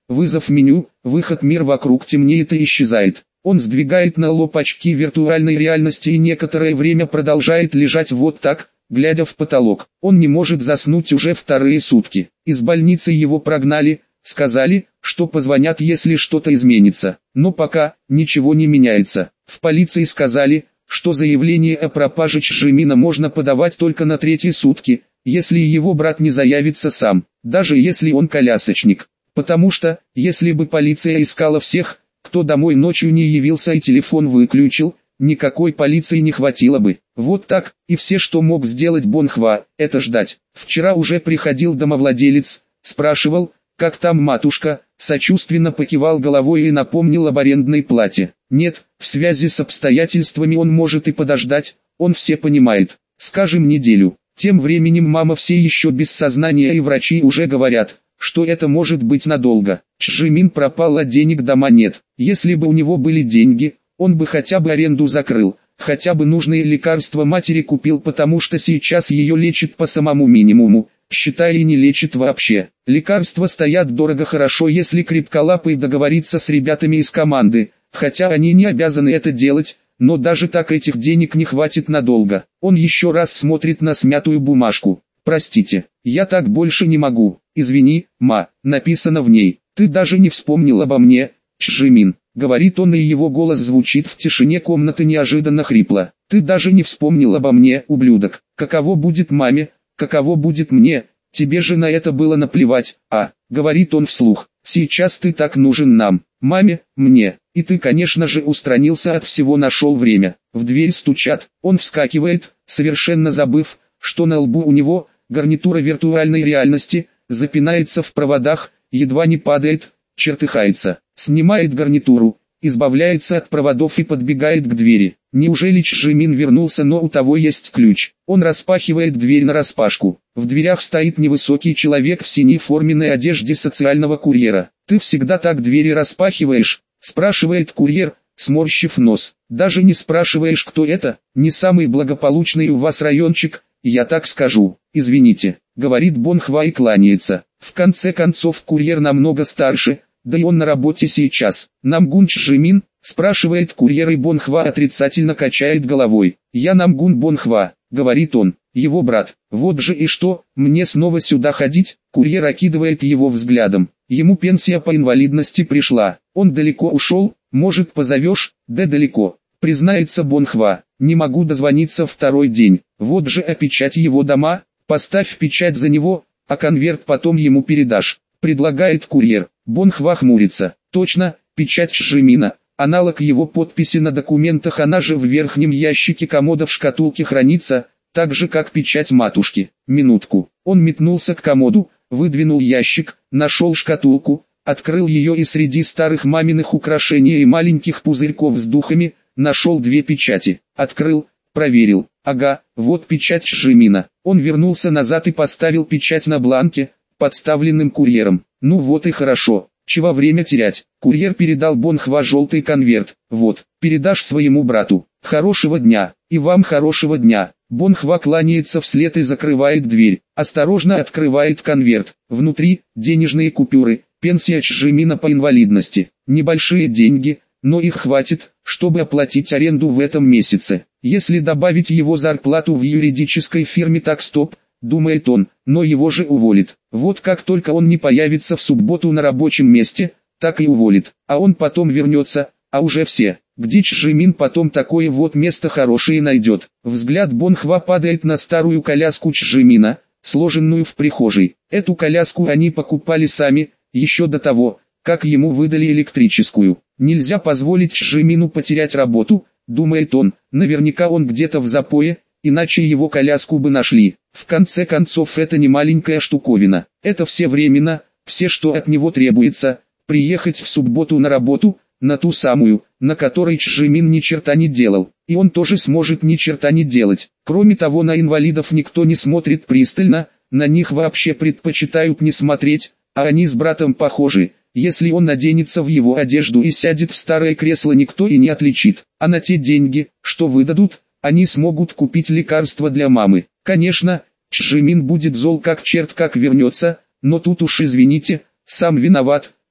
вызов меню, выход, мир вокруг темнеет и исчезает. Он сдвигает на лоб очки виртуальной реальности и некоторое время продолжает лежать вот так, глядя в потолок. Он не может заснуть уже вторые сутки. Из больницы его прогнали, сказали, что позвонят, если что-то изменится. Но пока ничего не меняется. В полиции сказали, что заявление о пропаже Чжимина можно подавать только на третьи сутки, если его брат не заявится сам, даже если он колясочник. Потому что, если бы полиция искала всех, кто домой ночью не явился и телефон выключил, никакой полиции не хватило бы. Вот так, и все, что мог сделать Бонхва, это ждать. Вчера уже приходил домовладелец, спрашивал, как там матушка, сочувственно покивал головой и напомнил об арендной плате. Нет, в связи с обстоятельствами он может и подождать, он все понимает. Скажем, неделю. Тем временем мама все еще без сознания и врачи уже говорят, что это может быть надолго. Чжимин пропал, а денег дома нет. Если бы у него были деньги, он бы хотя бы аренду закрыл, хотя бы нужные лекарства матери купил, потому что сейчас ее лечат по самому минимуму, считая и не лечат вообще. Лекарства стоят дорого, хорошо если крепколапый договорится с ребятами из команды, хотя они не обязаны это делать, но даже так этих денег не хватит надолго. Он еще раз смотрит на смятую бумажку. «Простите, я так больше не могу, извини, ма», написано в ней. «Ты даже не вспомнил обо мне, Чжимин», говорит он, и его голос звучит в тишине комнаты неожиданно хрипло. «Ты даже не вспомнил обо мне, ублюдок. Каково будет маме, каково будет мне, тебе же на это было наплевать, а», говорит он вслух, «сейчас ты так нужен нам, маме, мне, и ты, конечно же, устранился от всего, нашел время». В дверь стучат, он вскакивает, совершенно забыв, что на лбу у него гарнитура виртуальной реальности, запинается в проводах, едва не падает, чертыхается, снимает гарнитуру, избавляется от проводов и подбегает к двери. Неужели Чжимин вернулся, но у того есть ключ? Он распахивает дверь нараспашку. В дверях стоит невысокий человек в синей форменной одежде социального курьера. «Ты всегда так двери распахиваешь?» – спрашивает курьер, сморщив нос. «Даже не спрашиваешь, кто это? Не самый благополучный у вас райончик, я так скажу. Извините», — говорит Бонхва и кланяется. В конце концов, курьер намного старше, да и он на работе сейчас. «Намгун Чжимин?» — спрашивает курьер, и Бонхва отрицательно качает головой. «Я Намгун Бонхва», — говорит он, — «его брат». «Вот же и что, мне снова сюда ходить?» Курьер окидывает его взглядом. Ему пенсия по инвалидности пришла. Он далеко ушел, может, позовешь? Да далеко. Признается Бонхва, не могу дозвониться второй день. Вот же, а печать его дома, поставь печать за него, а конверт потом ему передашь, предлагает курьер. Бонхва хмурится. Точно, печать Чжимина, аналог его подписи на документах, она же в верхнем ящике комода в шкатулке хранится, так же как печать матушки. Минутку. Он метнулся к комоду, выдвинул ящик, нашел шкатулку, открыл ее и среди старых маминых украшений и маленьких пузырьков с духами, нашел две печати. Открыл, проверил. Ага, вот печать Чжимина. Он вернулся назад и поставил печать на бланке, подставленным курьером. Ну вот и хорошо. Чего время терять? Курьер передал Бонхва желтый конверт. Вот, передашь своему брату. Хорошего дня. И вам хорошего дня. Бонхва кланяется вслед и закрывает дверь. Осторожно открывает конверт. Внутри денежные купюры. Пенсия Чжимина по инвалидности. Небольшие деньги, но их хватит, чтобы оплатить аренду в этом месяце. Если добавить его зарплату в юридической фирме, так стоп, думает он, но его же уволит. Вот как только он не появится в субботу на рабочем месте, так и уволит. А он потом вернется, а уже все. Где Чжимин потом такое вот место хорошее найдет? Взгляд Бонхва падает на старую коляску Чжимина, сложенную в прихожей. Эту коляску они покупали сами, еще до того, как ему выдали электрическую. Нельзя позволить Чжимину потерять работу, думает он, наверняка он где-то в запое, иначе его коляску бы нашли. В конце концов, это не маленькая штуковина, это все временно, все, что от него требуется, приехать в субботу на работу, на ту самую, на которой Чжимин ни черта не делал, и он тоже сможет ни черта не делать. Кроме того, на инвалидов никто не смотрит пристально, на них вообще предпочитают не смотреть, а они с братом похожи. Если он наденется в его одежду и сядет в старое кресло, никто и не отличит. А на те деньги, что выдадут, они смогут купить лекарства для мамы. Конечно, Чжимин будет зол как черт, как вернется, но тут уж извините, сам виноват,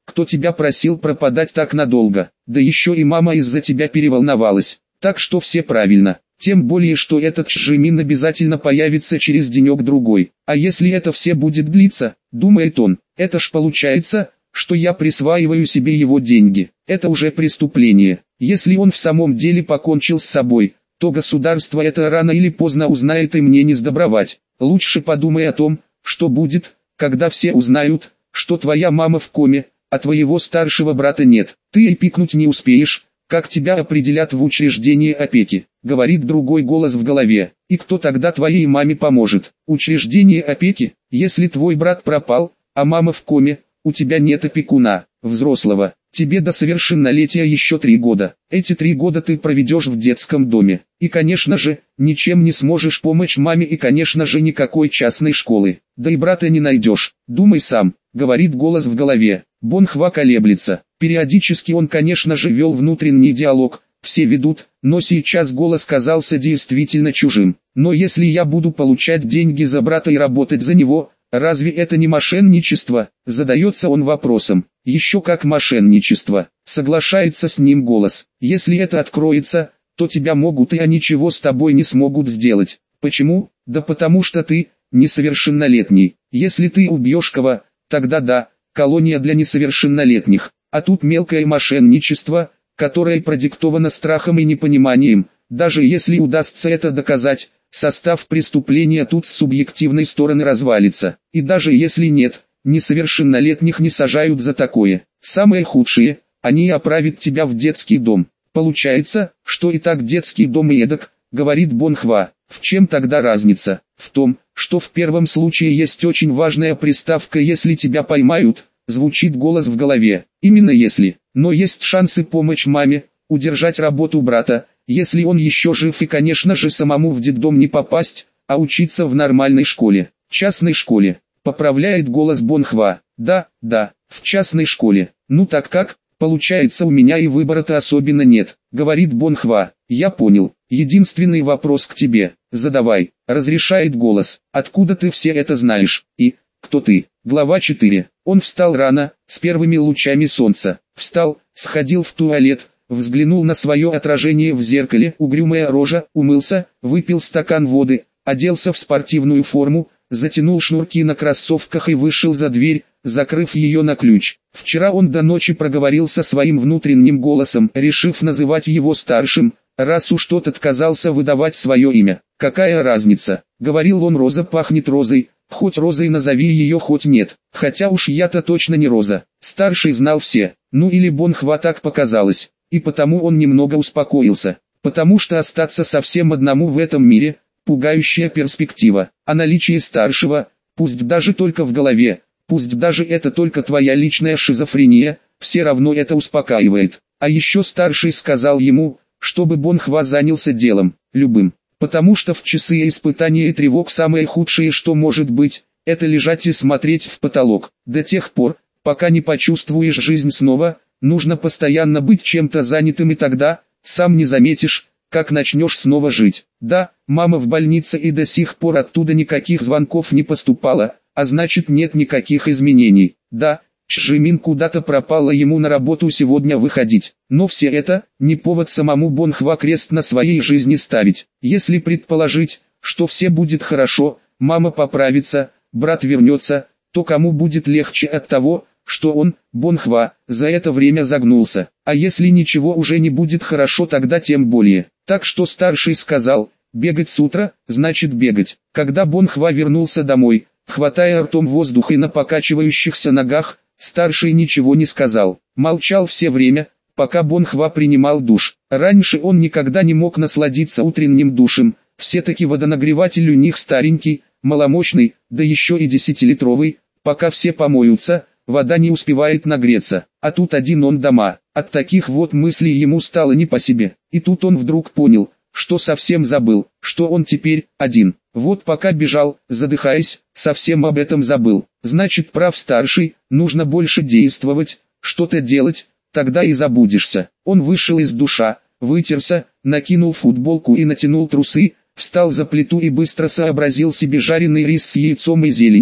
кто тебя просил пропадать так надолго, да еще и мама из-за тебя переволновалась, так что все правильно. Тем более, что этот Чжимин обязательно появится через денек-другой. А если это все будет длиться, думает он, это ж получается, что я присваиваю себе его деньги. Это уже преступление. Если он в самом деле покончил с собой, то государство это рано или поздно узнает и мне не сдобровать. Лучше подумай о том, что будет, когда все узнают, что твоя мама в коме, а твоего старшего брата нет. Ты и пикнуть не успеешь, как тебя определят в учреждение опеки, говорит другой голос в голове. И кто тогда твоей маме поможет? Учреждение опеки? Если твой брат пропал, а мама в коме, у тебя нет опекуна, взрослого. Тебе до совершеннолетия еще три года. Эти три года ты проведешь в детском доме. И конечно же, ничем не сможешь помочь маме и конечно же никакой частной школы. Да и брата не найдешь. Думай сам, говорит голос в голове. Бон Хва колеблется. Периодически он конечно же вел внутренний диалог. Все ведут, но сейчас голос казался действительно чужим. Но если я буду получать деньги за брата и работать за него, разве это не мошенничество? Задается он вопросом. Еще как мошенничество. Соглашается с ним голос. Если это откроется, то тебя могут и а ничего с тобой не смогут сделать. Почему? Да потому что ты несовершеннолетний. Если ты убьешь кого, тогда да, колония для несовершеннолетних. А тут мелкое мошенничество, которое продиктовано страхом и непониманием. Даже если удастся это доказать, состав преступления тут с субъективной стороны развалится. И даже если нет, несовершеннолетних не сажают за такое. Самое худшее, они отправят тебя в детский дом. Получается, что и так детский дом и эдак, говорит Бон Хва. В чем тогда разница? В том, что в первом случае есть очень важная приставка «если тебя поймают», звучит голос в голове. Именно если. Но есть шансы помочь маме, удержать работу брата, если он еще жив и конечно же самому в детдом не попасть, а учиться в нормальной школе, частной школе. Поправляет голос Бон Хва. Да, да, в частной школе. Ну так как, получается у меня и выбора-то особенно нет, говорит Бон Хва. Я понял. Единственный вопрос к тебе. Задавай, разрешает голос. Откуда ты все это знаешь? И, кто ты? Глава четыре. Он встал рано, с первыми лучами солнца. Встал, сходил в туалет, взглянул на свое отражение в зеркале, угрюмая рожа, умылся, выпил стакан воды, оделся в спортивную форму, затянул шнурки на кроссовках и вышел за дверь, закрыв ее на ключ. Вчера он до ночи проговорил со своим внутренним голосом, решив называть его старшим, раз уж тот отказался выдавать свое имя. «Какая разница?» — говорил он, — «роза пахнет розой, хоть розой назови ее, хоть нет, хотя уж я-то точно не роза». Старший знал все, ну или Бон Хва так показалось, и потому он немного успокоился, потому что остаться совсем одному в этом мире — пугающая перспектива, а наличие старшего, пусть даже только в голове, пусть даже это только твоя личная шизофрения, все равно это успокаивает. А еще старший сказал ему, чтобы Бон Хва занялся делом, любым, потому что в часы испытания и тревог самое худшее, что может быть, это лежать и смотреть в потолок. До тех пор, пока не почувствуешь жизнь снова, нужно постоянно быть чем-то занятым, и тогда, сам не заметишь, как начнешь снова жить. Да, мама в больнице и до сих пор оттуда никаких звонков не поступало, а значит нет никаких изменений. Да, Чжимин куда-то пропала, ему на работу сегодня выходить. Но все это, не повод самому Бон Хва крест на своей жизни ставить. Если предположить, что все будет хорошо, мама поправится, брат вернется, то кому будет легче от того, что он, Бон Хва, за это время загнулся. А если ничего уже не будет хорошо, тогда тем более. Так что старший сказал, бегать с утра, значит бегать. Когда Бон Хва вернулся домой, хватая ртом воздух и на покачивающихся ногах, старший ничего не сказал. Молчал все время, пока Бон Хва принимал душ. Раньше он никогда не мог насладиться утренним душем, все-таки водонагреватель у них старенький, маломощный, да еще и десятилитровый, пока все помоются, вода не успевает нагреться, а тут один он дома. От таких вот мыслей ему стало не по себе, и тут он вдруг понял, что совсем забыл, что он теперь один. Вот пока бежал, задыхаясь, совсем об этом забыл. Значит, прав старший, нужно больше действовать, что-то делать, тогда и забудешься. Он вышел из душа, вытерся, накинул футболку и натянул трусы, встал за плиту и быстро сообразил себе жареный рис с яйцом и зеленью,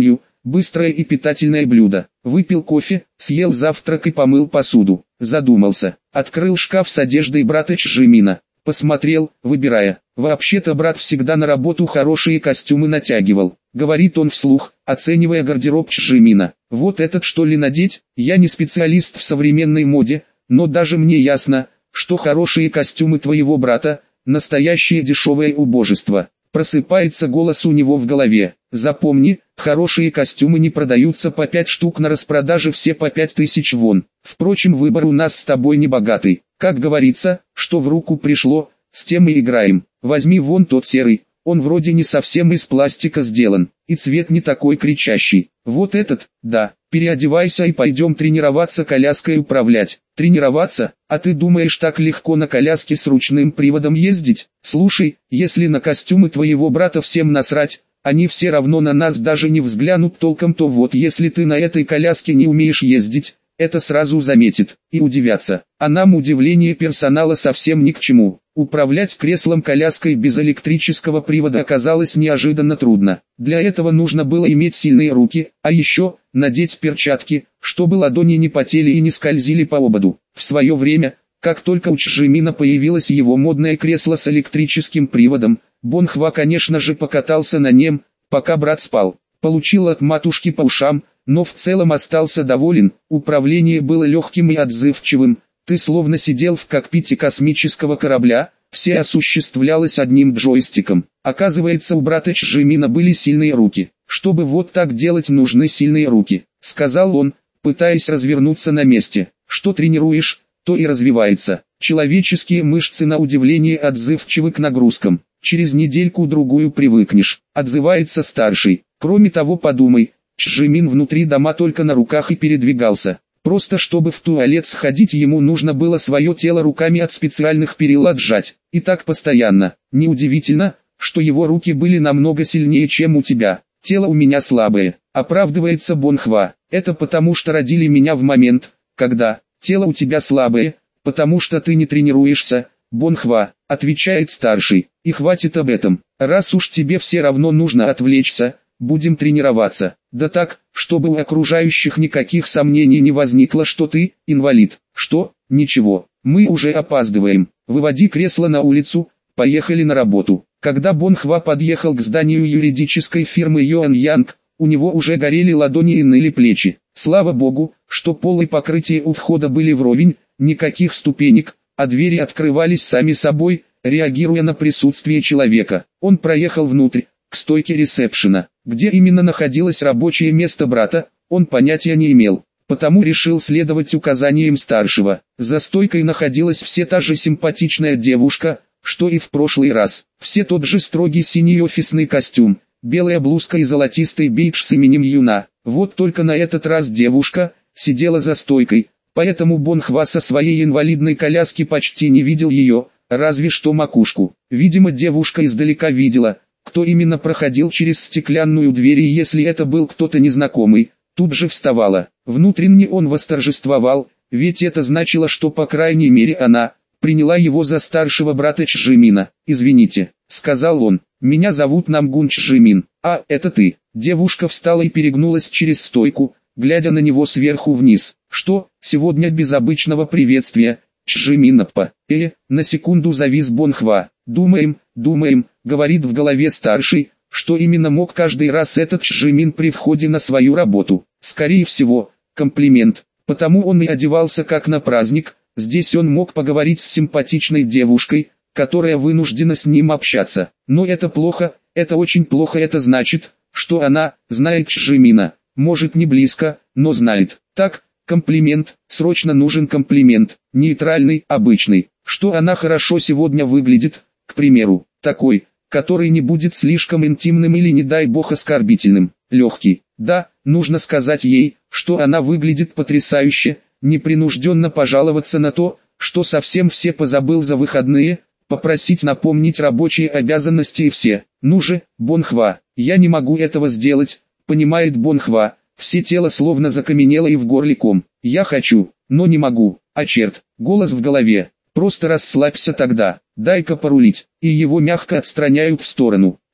Быстрое и питательное блюдо. Выпил кофе, съел завтрак и помыл посуду. Задумался. Открыл шкаф с одеждой брата Чжимина. Посмотрел, выбирая. Вообще-то брат всегда на работу хорошие костюмы натягивал. Говорит он вслух, оценивая гардероб Чжимина. Вот этот что ли надеть? Я не специалист в современной моде, но даже мне ясно, что хорошие костюмы твоего брата – настоящее дешевое убожество. Просыпается голос у него в голове. Запомни, хорошие костюмы не продаются по пять штук на распродаже, все по пять тысяч вон. Впрочем, выбор у нас с тобой не богатый. Как говорится, что в руку пришло, с тем и играем. Возьми вон тот серый, он вроде не совсем из пластика сделан, и цвет не такой кричащий. Вот этот, да, переодевайся и пойдем тренироваться коляской управлять. Тренироваться? А ты думаешь, так легко на коляске с ручным приводом ездить? Слушай, если на костюмы твоего брата всем насрать, они все равно на нас даже не взглянут толком, то вот если ты на этой коляске не умеешь ездить, это сразу заметит и удивятся. А нам удивление персонала совсем ни к чему. Управлять креслом-коляской без электрического привода оказалось неожиданно трудно. Для этого нужно было иметь сильные руки, а еще надеть перчатки, чтобы ладони не потели и не скользили по ободу. В свое время, как только у Чжимина появилось его модное кресло с электрическим приводом, Бон Хва, конечно же, покатался на нем, пока брат спал. Получил от матушки по ушам, но в целом остался доволен. Управление было легким и отзывчивым. Ты словно сидел в кокпите космического корабля, все осуществлялось одним джойстиком. Оказывается, у брата Чжимина были сильные руки. Чтобы вот так делать, нужны сильные руки, сказал он, пытаясь развернуться на месте. Что тренируешь, то и развивается. Человеческие мышцы на удивление отзывчивы к нагрузкам. Через недельку-другую привыкнешь, отзывается старший. Кроме того, подумай, Чжимин внутри дома только на руках и передвигался. Просто чтобы в туалет сходить, ему нужно было свое тело руками от специальных перил отжать. И так постоянно. Неудивительно, что его руки были намного сильнее, чем у тебя. Тело у меня слабое, оправдывается Бон Хва. Это потому что родили меня в момент, когда тело у тебя слабое, потому что ты не тренируешься, Бон Хва, отвечает старший. И хватит об этом. Раз уж тебе все равно нужно отвлечься, будем тренироваться. Да так, чтобы у окружающих никаких сомнений не возникло, что ты инвалид. Что? Ничего, мы уже опаздываем. Выводи кресло на улицу, поехали на работу. Когда Бон Хва подъехал к зданию юридической фирмы Юань Янг, у него уже горели ладони и ныли плечи. Слава богу, что пол и покрытие у входа были вровень, никаких ступенек, а двери открывались сами собой, реагируя на присутствие человека. Он проехал внутрь, к стойке ресепшена. Где именно находилось рабочее место брата, он понятия не имел, потому решил следовать указаниям старшего. За стойкой находилась все та же симпатичная девушка, что и в прошлый раз. Все тот же строгий синий офисный костюм, белая блузка и золотистый бейдж с именем Юна. Вот только на этот раз девушка сидела за стойкой, поэтому Бон Хва со своей инвалидной коляски почти не видел ее, разве что макушку. Видимо, девушка издалека видела, кто именно проходил через стеклянную дверь, и если это был кто-то незнакомый, тут же вставала. Внутренне он восторжествовал, ведь это значило, что по крайней мере она приняла его за старшего брата Чжимина. «Извините», — сказал он, — «меня зовут Намгун Чжимин». «А, это ты». Девушка встала и перегнулась через стойку, глядя на него сверху вниз. «Что, сегодня без обычного приветствия, Чжиминаппа?» «Э, на секунду завис Бон Хва. «Думаем, думаем», — говорит в голове старший, что именно мог каждый раз этот Чжимин при входе на свою работу. Скорее всего, комплимент, потому он и одевался как на праздник. Здесь он мог поговорить с симпатичной девушкой, которая вынуждена с ним общаться. Но это плохо, это очень плохо, это значит, что она знает Чжимина. Может, не близко, но знает. Так, комплимент, срочно нужен комплимент, нейтральный, обычный, что она хорошо сегодня выглядит, к примеру, такой, который не будет слишком интимным или, не дай бог, оскорбительным, легкий. Да, нужно сказать ей, что она выглядит потрясающе, непринужденно пожаловаться на то, что совсем все позабыл за выходные, попросить напомнить рабочие обязанности и все. Ну же, Бон Хва, я не могу этого сделать, понимает Бон Хва, все тело словно закаменело и в горле ком. Я хочу, но не могу, а черт, голос в голове. Просто расслабься тогда, дай-ка порулить, и его мягко отстраняют в сторону.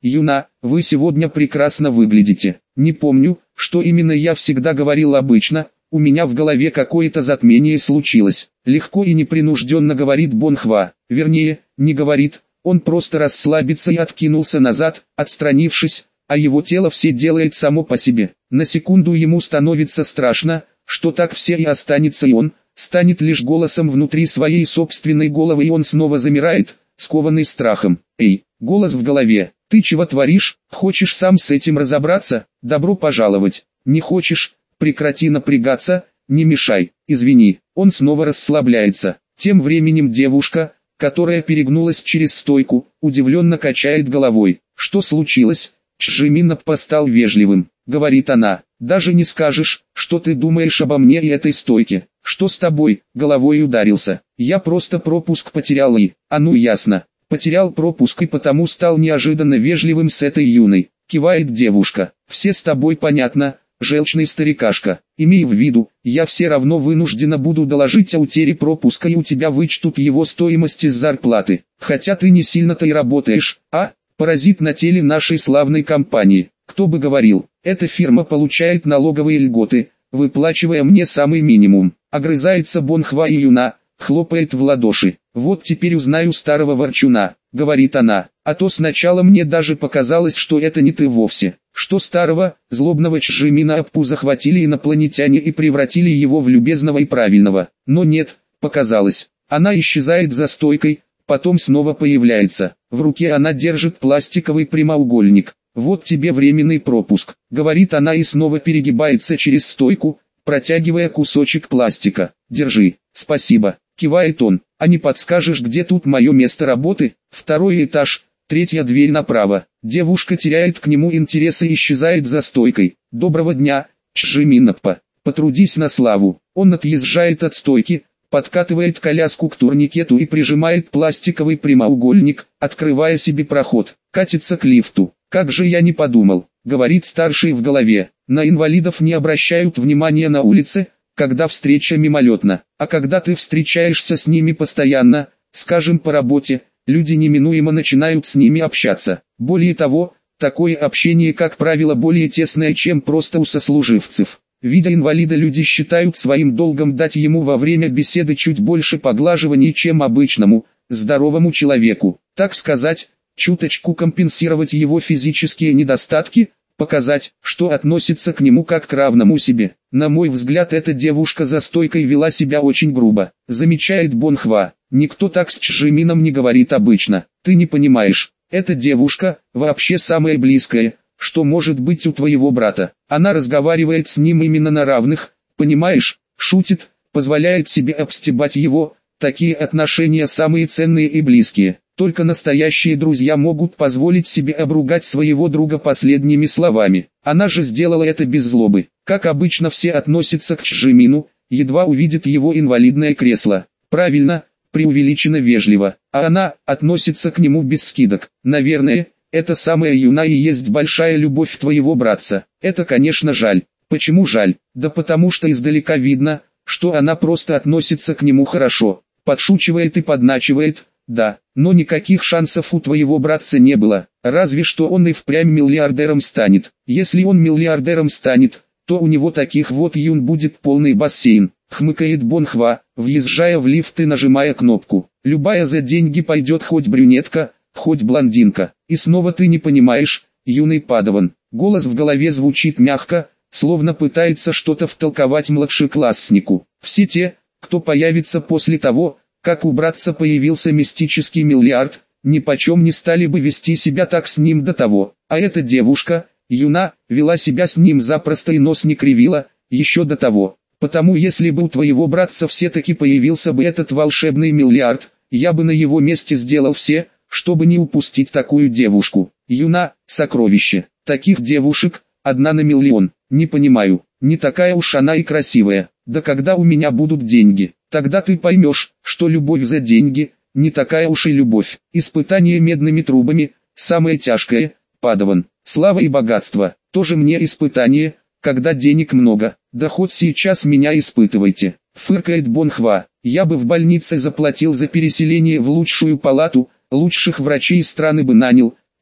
Юна, вы сегодня прекрасно выглядите. Не помню, что именно я всегда говорил обычно, у меня в голове какое-то затмение случилось. Легко и непринужденно говорит Бонхва. Вернее, не говорит, он просто расслабится и откинулся назад, отстранившись, а его тело все делает само по себе. На секунду ему становится страшно, что так все и останется, и он станет лишь голосом внутри своей собственной головы, и он снова замирает, скованный страхом. Эй, голос в голове, ты чего творишь, хочешь сам с этим разобраться? Добро пожаловать. Не хочешь? Прекрати напрягаться, не мешай, извини. Он снова расслабляется. Тем временем девушка, которая перегнулась через стойку, удивленно качает головой. Что случилось? Чжиминаппа стал вежливым, говорит она. Даже не скажешь, что ты думаешь обо мне и этой стойке. Что с тобой? Головой ударился. Я просто пропуск потерял и... А ну ясно. Потерял пропуск и потому стал неожиданно вежливым с этой юной. Кивает девушка. Все с тобой понятно, желчный старикашка. Имей в виду, я все равно вынуждена буду доложить о утере пропуска, и у тебя вычтут его стоимость из зарплаты. Хотя ты не сильно-то и работаешь, а? Паразит на теле нашей славной компании. Кто бы говорил, эта фирма получает налоговые льготы, выплачивая мне самый минимум. Огрызается Бонхва, и Юна хлопает в ладоши. Вот теперь узнаю старого ворчуна, говорит она. А то сначала мне даже показалось, что это не ты вовсе. Что старого, злобного Чжиминаппу захватили инопланетяне и превратили его в любезного и правильного. Но нет, показалось. Она исчезает за стойкой, потом снова появляется. В руке она держит пластиковый прямоугольник. Вот тебе временный пропуск, говорит она, и снова перегибается через стойку, протягивая кусочек пластика. Держи, спасибо, кивает он. А не подскажешь, где тут мое место работы? Второй этаж, третья дверь направо. Девушка теряет к нему интерес и исчезает за стойкой. Доброго дня, Чжиминаппа, потрудись на славу. Он отъезжает от стойки, подкатывает коляску к турникету и прижимает пластиковый прямоугольник, открывая себе проход. Катится к лифту. Как же я не подумал, говорит старший в голове. На инвалидов не обращают внимания на улице, когда встреча мимолетна. А когда ты встречаешься с ними постоянно, скажем по работе, люди неминуемо начинают с ними общаться. Более того, такое общение, как правило, более тесное, чем просто у сослуживцев. Видя инвалида, люди считают своим долгом дать ему во время беседы чуть больше поглаживаний, чем обычному, здоровому человеку. Так сказать, чуточку компенсировать его физические недостатки, показать, что относится к нему как к равному себе. На мой взгляд, эта девушка за стойкой вела себя очень грубо, замечает Бонхва. Никто так с Чжимином не говорит обычно. Ты не понимаешь, эта девушка вообще самая близкая, что может быть у твоего брата. Она разговаривает с ним именно на равных, понимаешь, шутит, позволяет себе обстебать его. Такие отношения самые ценные и близкие. Только настоящие друзья могут позволить себе обругать своего друга последними словами. Она же сделала это без злобы. Как обычно, все относятся к Чжимину, едва увидит его инвалидное кресло. Правильно, преувеличенно вежливо. А она относится к нему без скидок. Наверное, это самая Юна и есть большая любовь твоего братца. Это, конечно, жаль. Почему жаль? Да потому что издалека видно, что она просто относится к нему хорошо. Подшучивает и подначивает. Да, но никаких шансов у твоего братца не было, разве что он и впрямь миллиардером станет. Если он миллиардером станет, то у него таких вот юн будет полный бассейн, хмыкает Бонхва, въезжая в лифт и нажимая кнопку. Любая за деньги пойдет, хоть брюнетка, хоть блондинка. И снова ты не понимаешь, юный падаван. Голос в голове звучит мягко, словно пытается что-то втолковать младшекласснику. Все те, кто появится после того, как у братца появился мистический миллиард, нипочем не стали бы вести себя так с ним до того. А эта девушка, Юна, вела себя с ним запросто и нос не кривила, еще до того. Потому если бы у твоего братца все-таки появился бы этот волшебный миллиард, я бы на его месте сделал все, чтобы не упустить такую девушку. Юна – сокровище. Таких девушек, одна на миллион. Не понимаю, не такая уж она и красивая. Да когда у меня будут деньги? Тогда ты поймешь, что любовь за деньги, не такая уж и любовь. Испытание медными трубами, самое тяжкое, падаван. Слава и богатство, тоже мне испытание, когда денег много. Да хоть сейчас меня испытывайте, фыркает Бонхва. Я бы в больнице заплатил за переселение в лучшую палату, лучших врачей страны бы нанял,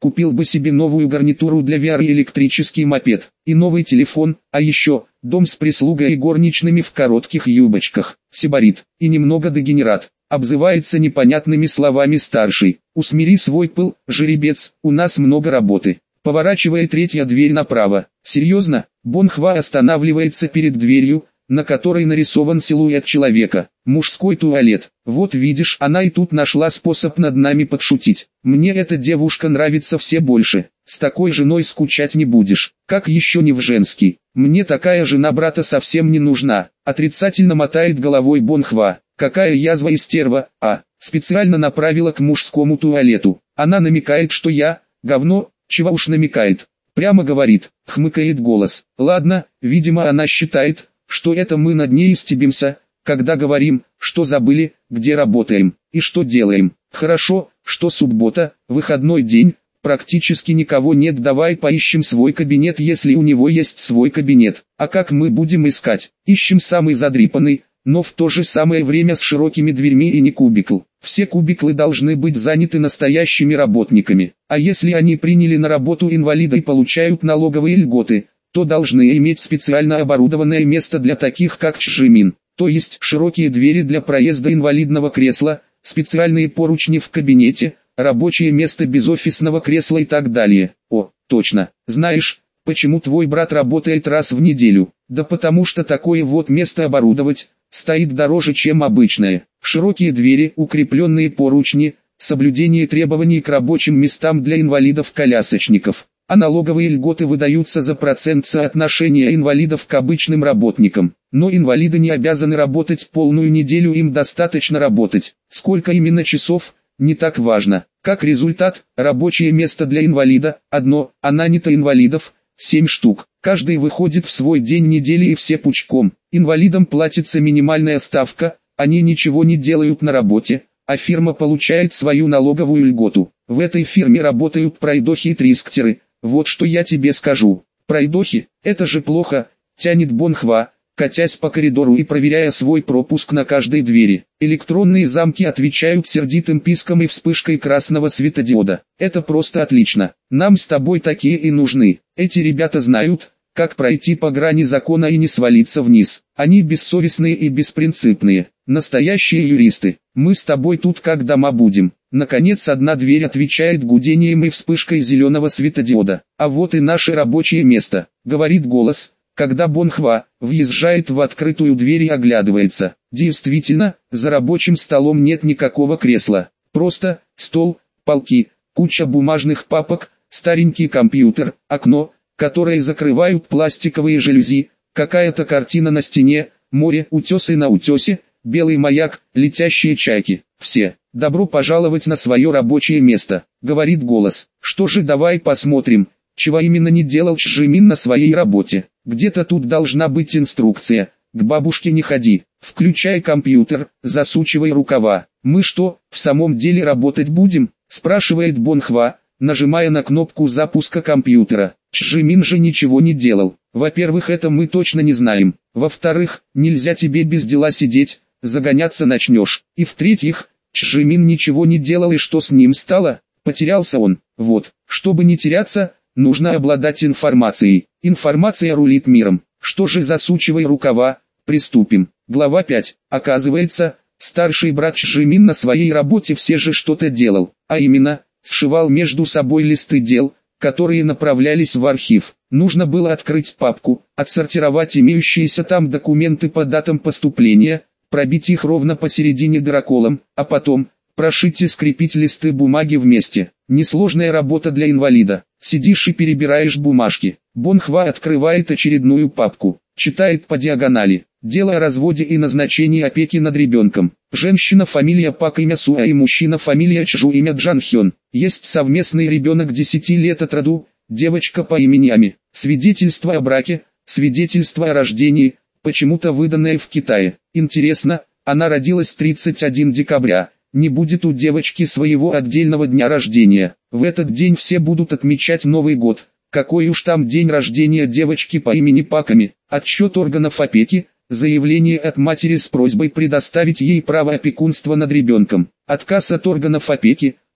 купил бы себе новую гарнитуру для ви ар и электрический мопед, и новый телефон, а еще, дом с прислугой и горничными в коротких юбочках. Сибарит, и немного дегенерат, обзывается непонятными словами старший. Усмири свой пыл, жеребец, у нас много работы. Поворачивая третья дверь направо. Серьезно? Бонхва останавливается перед дверью, на которой нарисован силуэт человека. Мужской туалет. Вот видишь, она и тут нашла способ над нами подшутить. Мне эта девушка нравится все больше. С такой женой скучать не будешь. Как еще не в женский? Мне такая жена брата совсем не нужна. Отрицательно мотает головой Бонхва. Какая язва и стерва, а, специально направила к мужскому туалету. Она намекает, что я, говно, чего уж намекает. Прямо говорит, хмыкает голос. Ладно, видимо она считает, что это мы над ней стебимся, когда говорим, что забыли, где работаем, и что делаем. Хорошо, что суббота, выходной день, практически никого нет, давай поищем свой кабинет, если у него есть свой кабинет. А как мы будем искать? Ищем самый задрипанный, но в то же самое время с широкими дверьми и не кубикл. Все кубиклы должны быть заняты настоящими работниками. А если они приняли на работу инвалида и получают налоговые льготы, то должны иметь специально оборудованное место для таких как Чжимин, то есть широкие двери для проезда инвалидного кресла, специальные поручни в кабинете, рабочее место без офисного кресла и так далее. О, точно, знаешь, почему твой брат работает раз в неделю? Да потому что такое вот место оборудовать стоит дороже, чем обычное. Широкие двери, укрепленные поручни, соблюдение требований к рабочим местам для инвалидов-колясочников. А налоговые льготы выдаются за процент соотношения инвалидов к обычным работникам. Но инвалиды не обязаны работать полную неделю, им достаточно работать. Сколько именно часов, не так важно. Как результат, рабочее место для инвалида – одно, а нанято инвалидов – семь штук. Каждый выходит в свой день недели и все пучком. Инвалидам платится минимальная ставка, они ничего не делают на работе, а фирма получает свою налоговую льготу. В этой фирме работают пройдохи и трисктеры. Вот что я тебе скажу. Пройдохи, это же плохо, тянет Бонхва, катясь по коридору и проверяя свой пропуск на каждой двери. Электронные замки отвечают сердитым писком и вспышкой красного светодиода. Это просто отлично. Нам с тобой такие и нужны. Эти ребята знают, как пройти по грани закона и не свалиться вниз. Они бессовестные и беспринципные. Настоящие юристы. Мы с тобой тут как дома будем. Наконец одна дверь отвечает гудением и вспышкой зеленого светодиода. А вот и наше рабочее место, говорит голос, когда Бонхва въезжает в открытую дверь и оглядывается. Действительно, за рабочим столом нет никакого кресла. Просто стол, полки, куча бумажных папок, старенький компьютер, окно, которое закрывают пластиковые жалюзи, какая-то картина на стене, море, утесы на утесе, белый маяк, летящие чайки. Все. Добро пожаловать на свое рабочее место, говорит голос. Что же, давай посмотрим, чего именно не делал Чжимин на своей работе. Где-то тут должна быть инструкция. К бабушке не ходи, включай компьютер, засучивай рукава. Мы что, в самом деле работать будем? Спрашивает Бонхва, нажимая на кнопку запуска компьютера. Чжимин же ничего не делал. Во-первых, это мы точно не знаем. Во-вторых, нельзя тебе без дела сидеть, загоняться начнешь. И в-третьих, Чжимин ничего не делал, и что с ним стало? Потерялся он. Вот, чтобы не теряться, нужно обладать информацией. Информация рулит миром. Что же, засучивай рукава, приступим. Глава пять. Оказывается, старший брат Чжимин на своей работе все же что-то делал. А именно, сшивал между собой листы дел, которые направлялись в архив. Нужно было открыть папку, отсортировать имеющиеся там документы по датам поступления, пробить их ровно посередине дыроколом, а потом прошить и скрепить листы бумаги вместе. Несложная работа для инвалида. Сидишь и перебираешь бумажки. Бонхва открывает очередную папку, читает по диагонали. Дело о разводе и назначении опеки над ребенком. Женщина фамилия Пак имя Суа и мужчина фамилия Чжу имя Джан Хён. Есть совместный ребенок десяти лет от роду, девочка по имени Ами. Свидетельство о браке, свидетельство о рождении, почему-то выданное в Китае. Интересно, она родилась тридцать первого декабря. Не будет у девочки своего отдельного дня рождения. В этот день все будут отмечать Новый год. Какой уж там день рождения девочки по имени Паками. Отчет органов опеки, заявление от матери с просьбой предоставить ей право опекунства над ребенком. Отказ от органов опеки,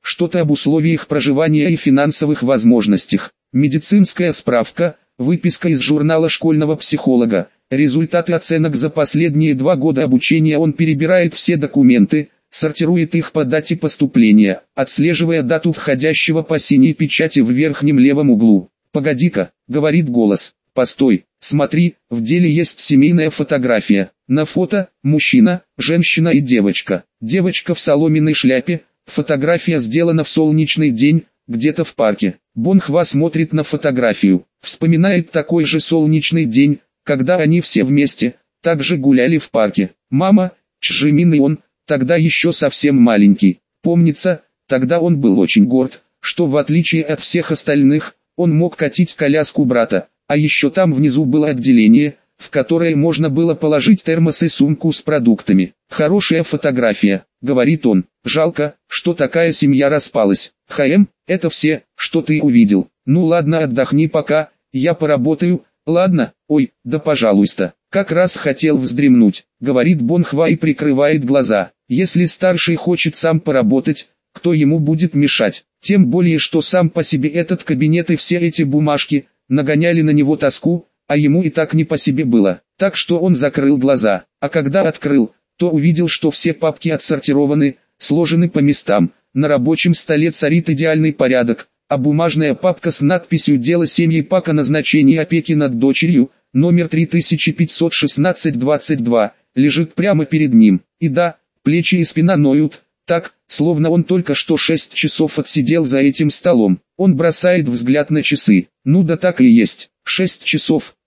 что-то об условиях проживания и финансовых возможностях. Медицинская справка, выписка из журнала школьного психолога, результаты оценок за последние два года обучения. Он перебирает все документы, сортирует их по дате поступления, отслеживая дату входящего по синей печати в верхнем левом углу. «Погоди-ка», — говорит голос, — «постой, смотри, в деле есть семейная фотография. На фото – мужчина, женщина и девочка. Девочка в соломенной шляпе, фотография сделана в солнечный день, где-то в парке». Бон Хва смотрит на фотографию, вспоминает такой же солнечный день, когда они все вместе, также гуляли в парке. Мама, Чжимин и он, тогда еще совсем маленький. Помнится, тогда он был очень горд, что в отличие от всех остальных, он мог катить коляску брата, а еще там внизу было отделение, в которое можно было положить термос и сумку с продуктами. «Хорошая фотография», — говорит он. «Жалко, что такая семья распалась. Хаэм, это все, что ты увидел. Ну ладно, отдохни пока, я поработаю». «Ладно, ой, да пожалуйста, как раз хотел вздремнуть», — говорит Бон Хва и прикрывает глаза. Если старший хочет сам поработать, кто ему будет мешать? Тем более, что сам по себе этот кабинет и все эти бумажки нагоняли на него тоску, а ему и так не по себе было. Так что он закрыл глаза, а когда открыл, то увидел, что все папки отсортированы, сложены по местам, на рабочем столе царит идеальный порядок, а бумажная папка с надписью «Дело семьи Пак о назначении опеки над дочерью», номер три тысячи пятьсот шестнадцать двадцать два, лежит прямо перед ним. И да, плечи и спина ноют, так, словно он только что шесть часов отсидел за этим столом. Он бросает взгляд на часы. Ну да так и есть, шесть часов,